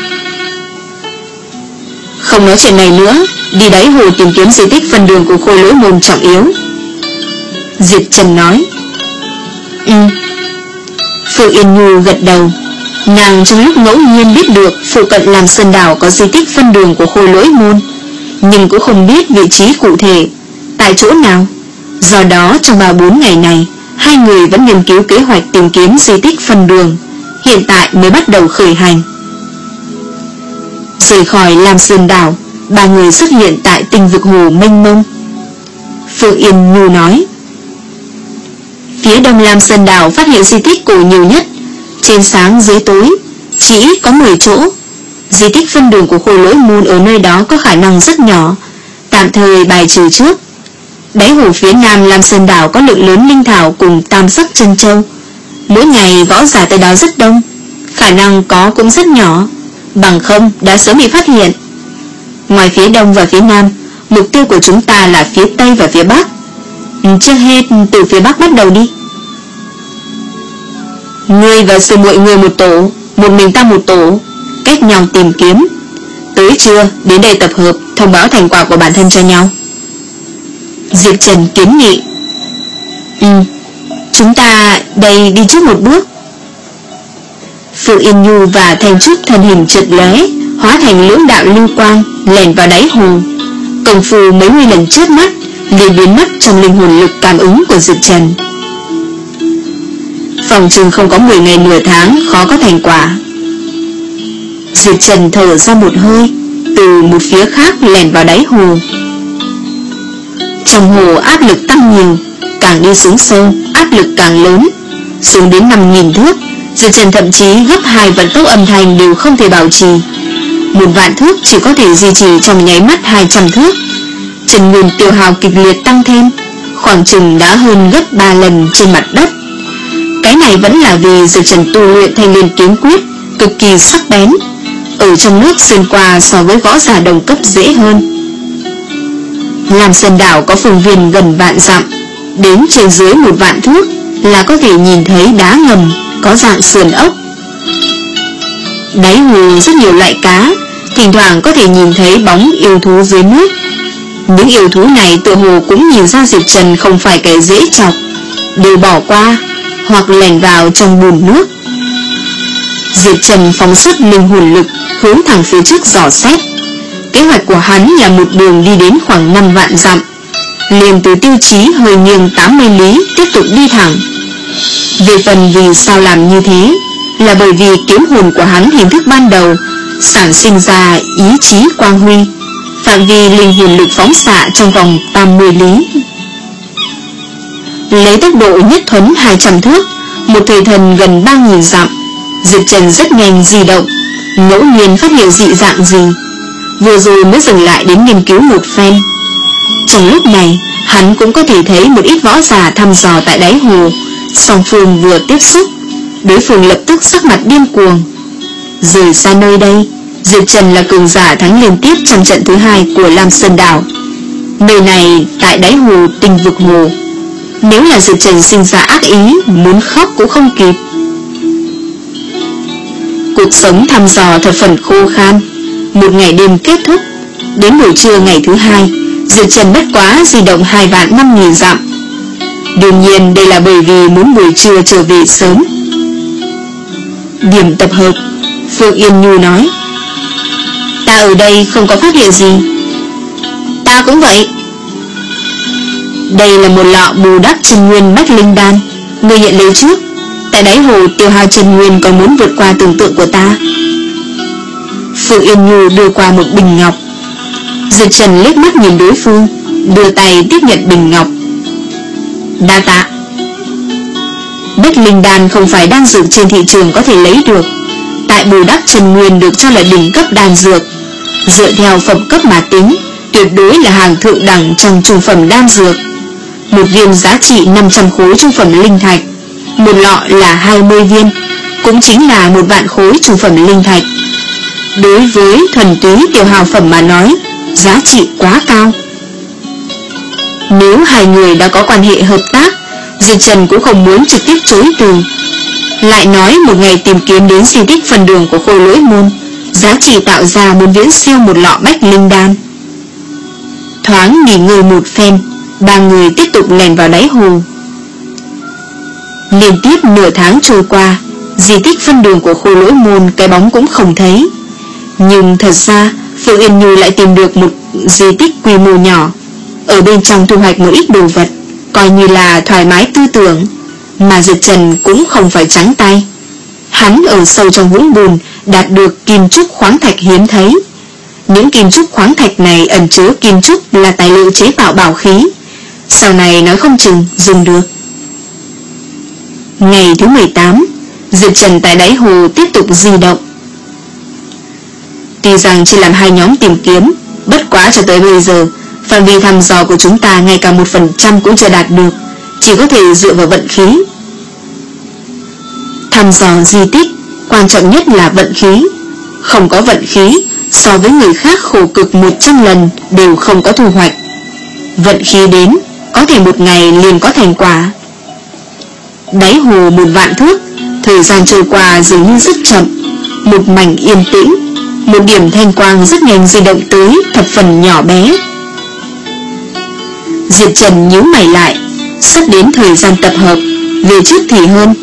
Không nói chuyện này nữa, đi đáy hồ tìm kiếm di tích phân đường của Khôi Lỗi Môn trọng yếu. Diệp Trần nói. Ừ. Phượng Yên Nhu gật đầu. Nàng trong lúc ngẫu nhiên biết được phụ cận Lam Sơn Đảo có di tích phân đường của Khôi Lỗi Môn, nhưng cũng không biết vị trí cụ thể, tại chỗ nào. Do đó trong ba bốn ngày này, hai người vẫn nghiên cứu kế hoạch tìm kiếm di tích phân đường, hiện tại mới bắt đầu khởi hành. Rời khỏi Lam Sơn Đảo, ba người xuất hiện tại tình vực hồ mênh mông. Phượng Yên Nhu nói. Phía đông Lam Sơn đảo phát hiện di tích cổ nhiều nhất, trên sáng dưới tối, chỉ có mười chỗ. Di tích phân đường của Khôi Lỗi Môn ở nơi đó có khả năng rất nhỏ, tạm thời bài trừ trước. Đáy hồ phía nam Lam Sơn đảo có lượng lớn linh thảo cùng tam sắc chân châu. Mỗi ngày võ giả tới đó rất đông, khả năng có cũng rất nhỏ, bằng không đã sớm bị phát hiện. Ngoài phía đông và phía nam, mục tiêu của chúng ta là phía tây và phía bắc. Trước hết từ phía bắc bắt đầu đi. Ngươi và sư muội ngươi một tổ, một mình ta một tổ, cách nhau tìm kiếm. Tới trưa đến đây tập hợp, thông báo thành quả của bản thân cho nhau. Diệp Trần kiến nghị. Ừ, chúng ta đây đi trước một bước. Phượng Yên Nhu và Thanh Trúc thân hình chợt lóe, hóa thành lưỡng đạo lưu quang, lèn vào đáy hồ. Công phu mấy mươi lần chớp mắt liền biến mất trong linh hồn lực cảm ứng của Diệp Trần. Phòng trừng không có mười ngày nửa tháng khó có thành quả. Diệp Trần thở ra một hơi, từ một phía khác lèn vào đáy hồ. Trong hồ áp lực tăng nhiều, càng đi xuống sâu áp lực càng lớn, xuống đến năm nghìn thước. Diệp Trần thậm chí gấp hai vận tốc âm thanh đều không thể bảo trì. Một vạn thước chỉ có thể duy trì trong nháy mắt hai trăm thước. Trần nguyên tiêu hao kịch liệt tăng thêm, khoảng chừng đã hơn gấp ba lần trên mặt đất. Cái này vẫn là vì Diệp Trần tu luyện Thanh Liên kiếm quyết cực kỳ sắc bén, ở trong nước xuyên qua so với võ giả đồng cấp dễ hơn. Lam Sơn đảo có phương viên gần vạn dặm, đến trên dưới một vạn thước là có thể nhìn thấy đá ngầm có dạng sườn ốc. Đáy hồ rất nhiều loại cá, thỉnh thoảng có thể nhìn thấy bóng yêu thú dưới nước. Những yêu thú này tựa hồ cũng nhìn ra Diệp Trần không phải kẻ dễ chọc, đều bỏ qua hoặc lẻn vào trong bùn nước. Diệp Trần phóng xuất linh hồn lực hướng thẳng phía trước dò xét. Kế hoạch của hắn là một đường đi đến khoảng năm vạn dặm, liền từ tiêu chí hơi nghiêng tám mươi lý tiếp tục đi thẳng. Về phần vì sao làm như thế, là bởi vì kiếm hồn của hắn hình thức ban đầu sản sinh ra ý chí quang huy, phạm vi linh hồn lực phóng xạ trong vòng tám mươi lý. Lấy tốc độ nhất thuấn hai trăm thước, một thời thần gần ba nghìn dặm, Diệp Trần rất nhanh di động, ngẫu nhiên phát hiện dị dạng gì, vừa rồi mới dừng lại đến nghiên cứu một phen. Trong lúc này, hắn cũng có thể thấy một ít võ giả thăm dò tại đáy hồ. Song phương vừa tiếp xúc, đối phương lập tức sắc mặt điên cuồng. Rời xa nơi đây, Diệp Trần là cường giả thắng liên tiếp trong trận thứ hai của Lam Sơn đảo. Nơi này tại đáy hồ Tinh Vực Hồ, nếu là Diệp Trần sinh ra ác ý, muốn khóc cũng không kịp. Cuộc sống thăm dò thật phần khô khan. Một ngày đêm kết thúc, đến buổi trưa ngày thứ hai, Diệp Trần bất quá di động hai vạn năm nghìn dặm. Đương nhiên đây là bởi vì muốn buổi trưa trở về sớm. Điểm tập hợp, Phượng Yên Nhu nói. Ta ở đây không có phát hiện gì. Ta cũng vậy. Đây là một lọ bù đắp chân nguyên bách linh đan, ngươi nhận lấy trước. Tại đáy hồ tiêu hao chân nguyên còn muốn vượt qua tưởng tượng của ta. Phượng Yên Nhu đưa qua một bình ngọc. Diệp Trần liếc mắt nhìn đối phương, đưa tay tiếp nhận bình ngọc. Đa tạ. Bách linh đan không phải đan dược trên thị trường có thể lấy được. Tại bù đắp chân nguyên được cho là đỉnh cấp đan dược, dựa theo phẩm cấp mà tính, tuyệt đối là hàng thượng đẳng trong trung phẩm đan dược. Một viên giá trị năm trăm khối trung phẩm linh thạch, một lọ là hai mươi viên, cũng chính là một vạn khối trung phẩm linh thạch. Đối với thuần túy tiêu hao phẩm mà nói, giá trị quá cao. Nếu hai người đã có quan hệ hợp tác, Diệp Trần cũng không muốn trực tiếp chối từ. Lại nói một ngày tìm kiếm đến di tích phần đường của Khôi Lỗi Môn, giá trị tạo ra muốn viễn siêu một lọ bách linh đan. Thoáng nghỉ ngơi một phen, ba người tiếp tục lèn vào đáy hồ. Liên tiếp nửa tháng trôi qua, di tích phân đường của Khôi Lỗi Môn cái bóng cũng không thấy. Nhưng thật ra Phượng Yên Nhu lại tìm được một di tích quy mô nhỏ, ở bên trong thu hoạch một ít đồ vật, coi như là thoải mái tư tưởng. Mà Diệp Trần cũng không phải trắng tay. Hắn ở sâu trong vũng bùn đạt được kim trúc khoáng thạch hiếm thấy. Những kim trúc khoáng thạch này ẩn chứa kim trúc là tài liệu chế tạo bảo khí, sau này nói không chừng dùng được. Ngày thứ mười tám, Diệp Trần tại đáy hồ tiếp tục di động. Tuy rằng chỉ làm hai nhóm tìm kiếm, bất quá cho tới bây giờ phạm vi thăm dò của chúng ta ngay cả một phần trăm cũng chưa đạt được, chỉ có thể dựa vào vận khí. Thăm dò di tích, quan trọng nhất là vận khí. Không có vận khí, so với người khác khổ cực một trăm lần đều không có thu hoạch. Vận khí đến, có thể một ngày liền có thành quả. Đáy hồ một vạn thước, thời gian trôi qua dường như rất chậm, một mảnh yên tĩnh, một điểm thanh quang rất nhanh di động tới, thập phần nhỏ bé. Diệp Trần nhíu mày lại, sắp đến thời gian tập hợp, về trước thì hơn.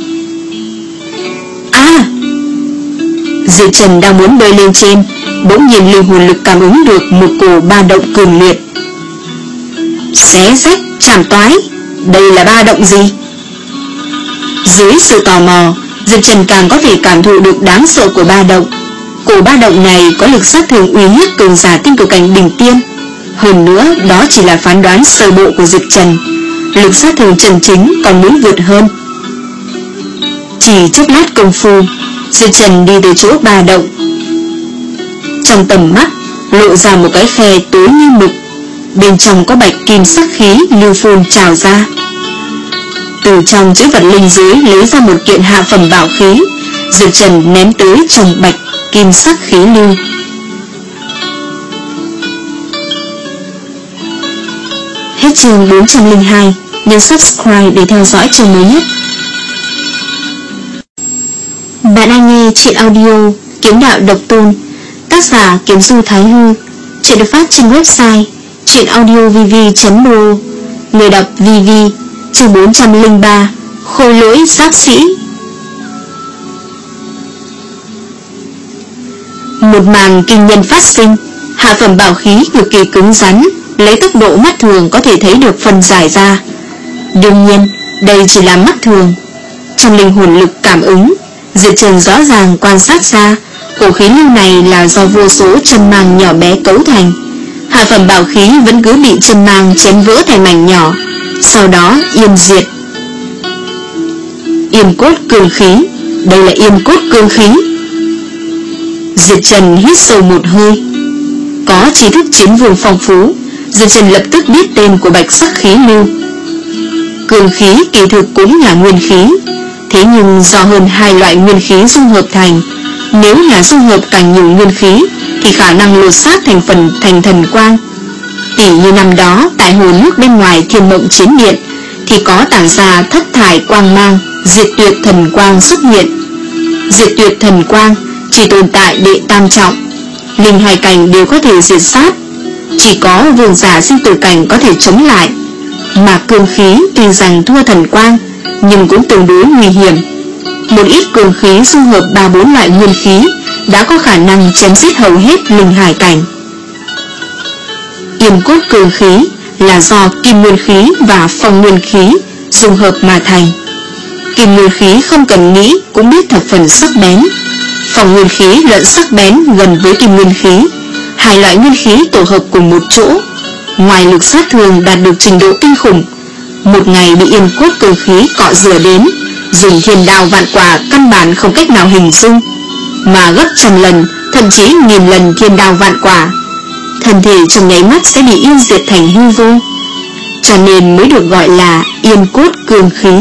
À! Diệp Trần đang muốn bơi lên trên, bỗng nhiên linh hồn lực cảm ứng được một cổ ba động cường liệt. Xé rách, chảm toái, đây là ba động gì? Dưới sự tò mò, Diệp Trần càng có thể cảm thụ được đáng sợ của ba động. Cổ ba động này có lực sát thương uy hiếp cường giả tinh cầu cảnh đỉnh tiên. Hơn nữa, đó chỉ là phán đoán sơ bộ của Diệp Trần, lực sát thương chân chính còn muốn vượt hơn. Chỉ chốc lát công phu, Diệp Trần đi tới chỗ ba động. Trong tầm mắt lộ ra một cái khe tối như mực, bên trong có bạch kim sắc khí lưu phun trào ra. Từ trong chữ vật linh dưới lấy ra một kiện hạ phẩm bảo khí, Diệp Trần ném tới trong bạch kim sắc khí lưu. Hết chương bốn trăm lẻ hai, nhấn subscribe để theo dõi chương mới nhất. Bạn đang nghe truyện audio Kiếm Đạo Độc Tôn, tác giả Kiếm Du Thái Hư. Truyện được phát trên website truyện audio v v chấm pro. Người đọc vê vê. Chương bốn trăm lẻ ba, Khôi Lỗi Giáp Sĩ. Một màn kinh nhân phát sinh, hạ phẩm bảo khí cực kỳ cứng rắn, lấy tốc độ mắt thường có thể thấy được phân giải ra. Đương nhiên, đây chỉ là mắt thường. Trong linh hồn lực cảm ứng, Diệp Trần rõ ràng quan sát ra, cổ khí lưu này là do vô số chân mang nhỏ bé cấu thành. Hạ phẩm bảo khí vẫn cứ bị chân mang chém vỡ thành mảnh nhỏ, sau đó yên diệt. Yên cốt cương khí, đây là yên cốt cương khí. Diệp Trần hít sâu một hơi. Có tri thức chiến vương phong phú, Diệp Trần lập tức biết tên của bạch sắc khí lưu. Cương khí kỳ thực cũng là nguyên khí, thế nhưng do hơn hai loại nguyên khí dung hợp thành. Nếu là dung hợp càng nhiều nguyên khí thì khả năng lột xác thành phần thành thần quang. Tỉ như năm đó tại hồ nước bên ngoài Thiên Mộng Chiến Điện thì có tản ra thất thải quang mang, diệt tuyệt thần quang xuất hiện. Diệt tuyệt thần quang chỉ tồn tại đệ tam trọng, linh hai cảnh đều có thể diệt sát, chỉ có vương giả sinh tử cảnh có thể chống lại. Mà cương khí tuy rằng thua thần quang nhưng cũng tương đối nguy hiểm. Một ít cương khí dung hợp ba bốn loại nguyên khí đã có khả năng chém giết hầu hết linh hải cảnh. Yên cốt cương khí là do kim nguyên khí và phong nguyên khí dung hợp mà thành. Kim nguyên khí không cần nghĩ cũng biết thập phần sắc bén, phong nguyên khí lẫn sắc bén gần với kim nguyên khí. Hai loại nguyên khí tổ hợp cùng một chỗ, ngoài lực sát thương đạt được trình độ kinh khủng, một ngày bị yên cốt cương khí cọ rửa đến, dùng thiên đao vạn quả căn bản không cách nào hình dung, mà gấp trăm lần, thậm chí nghìn lần thiên đao vạn quả, thân thể trong nháy mắt sẽ bị yên diệt thành hư vô, cho nên mới được gọi là yên cốt cương khí.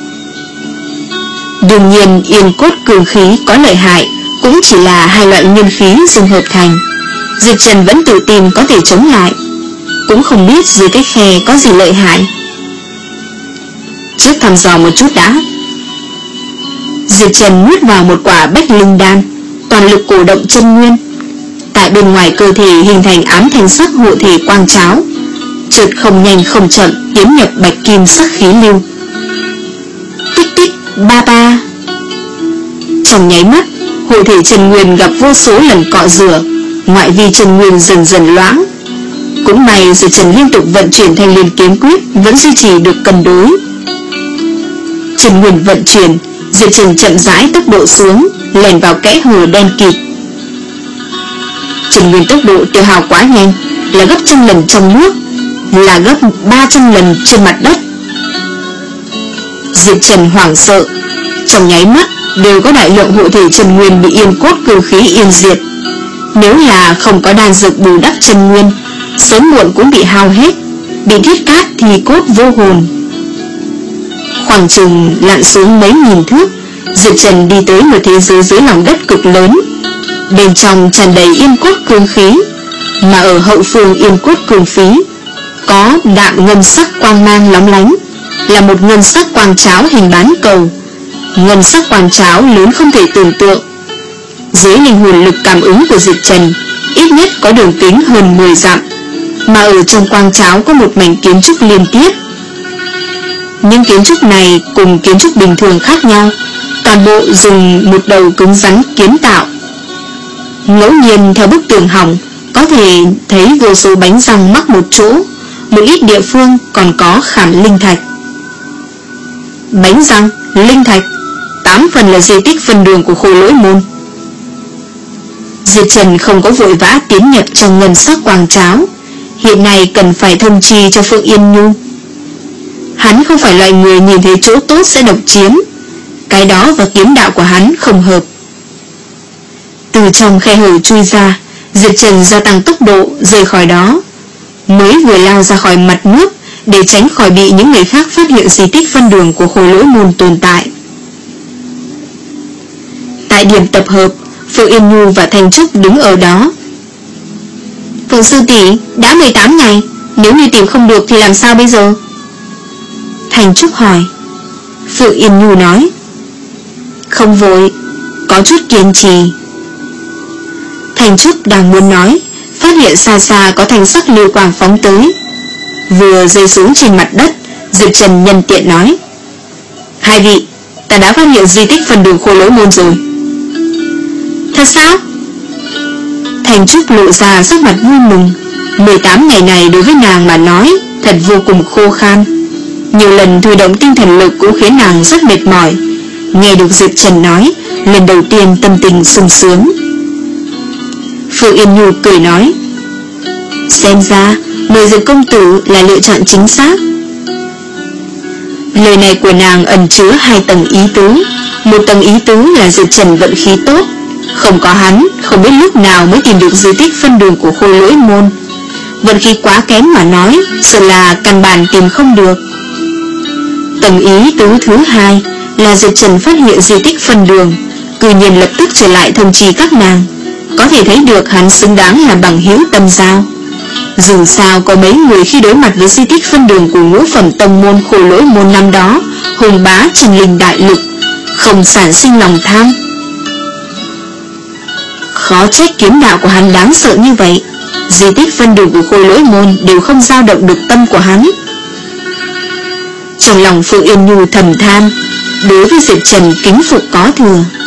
Đương nhiên yên cốt cương khí có lợi hại cũng chỉ là hai loại nguyên khí dung hợp thành. Diệp Trần vẫn tự tin có thể chống lại, cũng không biết dưới cái khe có gì lợi hại. Trước thăm dò một chút đã. Diệp Trần nuốt vào một quả bách linh đan, toàn lực cổ động chân nguyên. Tại bên ngoài cơ thể hình thành ám thanh sắc hộ thể quang cháo, chợt không nhanh không chậm tiến nhập bạch kim sắc khí lưu. Tích tích ba ba. Trong nháy mắt, hộ thể chân nguyên gặp vô số lần cọ rửa, ngoại vi chân nguyên dần dần loãng. Cũng may Diệp Trần liên tục vận chuyển thanh liên kiếm quyết vẫn duy trì được cân đối. Chân nguyên vận chuyển, Diệp Trần chậm rãi tốc độ xuống, lèn vào kẽ hở đen kịt. Trần Nguyên tốc độ tiêu hao quá nhanh, là gấp trăm lần trong nước, là gấp ba trăm lần trên mặt đất. Diệp Trần hoảng sợ, trong nháy mắt đều có đại lượng hộ thể chân nguyên bị yên cốt cương khí yên diệt. Nếu là không có đan dược bù đắp chân nguyên, sớm muộn cũng bị hao hết, bị thiết cát thì cốt vô hồn. Khoảng chừng lặn xuống mấy nghìn thước, Diệp Trần đi tới một thế giới dưới lòng đất cực lớn. Bên trong tràn đầy yên cốt cương khí, mà ở hậu phương yên cốt cương khí có đạm ngân sắc quang mang lóng lánh, là một ngân sắc quang cháo hình bán cầu. Ngân sắc quang cháo lớn không thể tưởng tượng. Dưới linh hồn lực cảm ứng của Diệp Trần, ít nhất có đường kính hơn mười dặm, mà ở trong quang cháo có một mảnh kiến trúc liên tiếp. Những kiến trúc này cùng kiến trúc bình thường khác nhau, toàn bộ dùng một đầu cứng rắn kiến tạo. Ngẫu nhiên theo bức tường hỏng, có thể thấy vô số bánh răng mắc một chỗ, một ít địa phương còn có khảm linh thạch. Bánh răng, linh thạch, tám phần là di tích phân đường của Khôi Lỗi Môn. Diệp Trần không có vội vã tiến nhập trong ngân sắc quang cháo, hiện nay cần phải thông chi cho Phượng Yên Nhu. Hắn không phải loại người nhìn thấy chỗ tốt sẽ độc chiếm, cái đó và kiếm đạo của hắn không hợp. Từ trong khe hở chui ra, Diệp Trần gia tăng tốc độ rời khỏi đó. Mới vừa lao ra khỏi mặt nước để tránh khỏi bị những người khác phát hiện di tích phân đường của Khôi Lỗi Môn tồn tại. Tại điểm tập hợp, Phượng Yên Nhu và Thanh Trúc đứng ở đó. Phượng sư tỷ, đã mười tám ngày, nếu như tìm không được thì làm sao bây giờ? Thanh Trúc hỏi. Phượng Yên Nhu nói, không vội, có chút kiên trì. Thanh Trúc đang muốn nói, phát hiện xa xa có thanh sắc lưu quang phóng tới. Vừa rơi xuống trên mặt đất, Diệp Trần nhân tiện nói, hai vị, ta đã phát hiện di tích phần đường Khôi Lỗi Môn rồi. Thật sao? Thanh Trúc lộ ra sắc mặt vui mừng. mười tám ngày này đối với nàng mà nói thật vô cùng khô khan. Nhiều lần thôi động tinh thần lực cũng khiến nàng rất mệt mỏi. Nghe được Diệp Trần nói, lần đầu tiên tâm tình sung sướng. Phượng Yên Nhu cười nói, xem ra mời Diệp công tử là lựa chọn chính xác. Lời này của nàng ẩn chứa hai tầng ý tứ. Một tầng ý tứ là Diệp Trần vận khí tốt, không có hắn không biết lúc nào mới tìm được di tích phân đường của Khôi Lỗi Môn. Vận khí quá kém mà nói, sợ là căn bản tìm không được. Tầng ý tứ thứ hai là Diệp Trần phát hiện di tích phân đường, cư nhiên lập tức trở lại thông trì các nàng, có thể thấy được hắn xứng đáng là bằng hữu tâm giao. Dù sao có mấy người khi đối mặt với di tích phân đường của ngũ phẩm tông môn Khôi Lỗi Môn năm đó hùng bá trình linh đại lục, không sản sinh lòng tham. Khó trách kiếm đạo của hắn đáng sợ như vậy, di tích phân đường của Khôi Lỗi Môn đều không dao động được tâm của hắn. Trong lòng Phượng Yên Nhu thầm than, đối với Diệp Trần kính phục có thừa.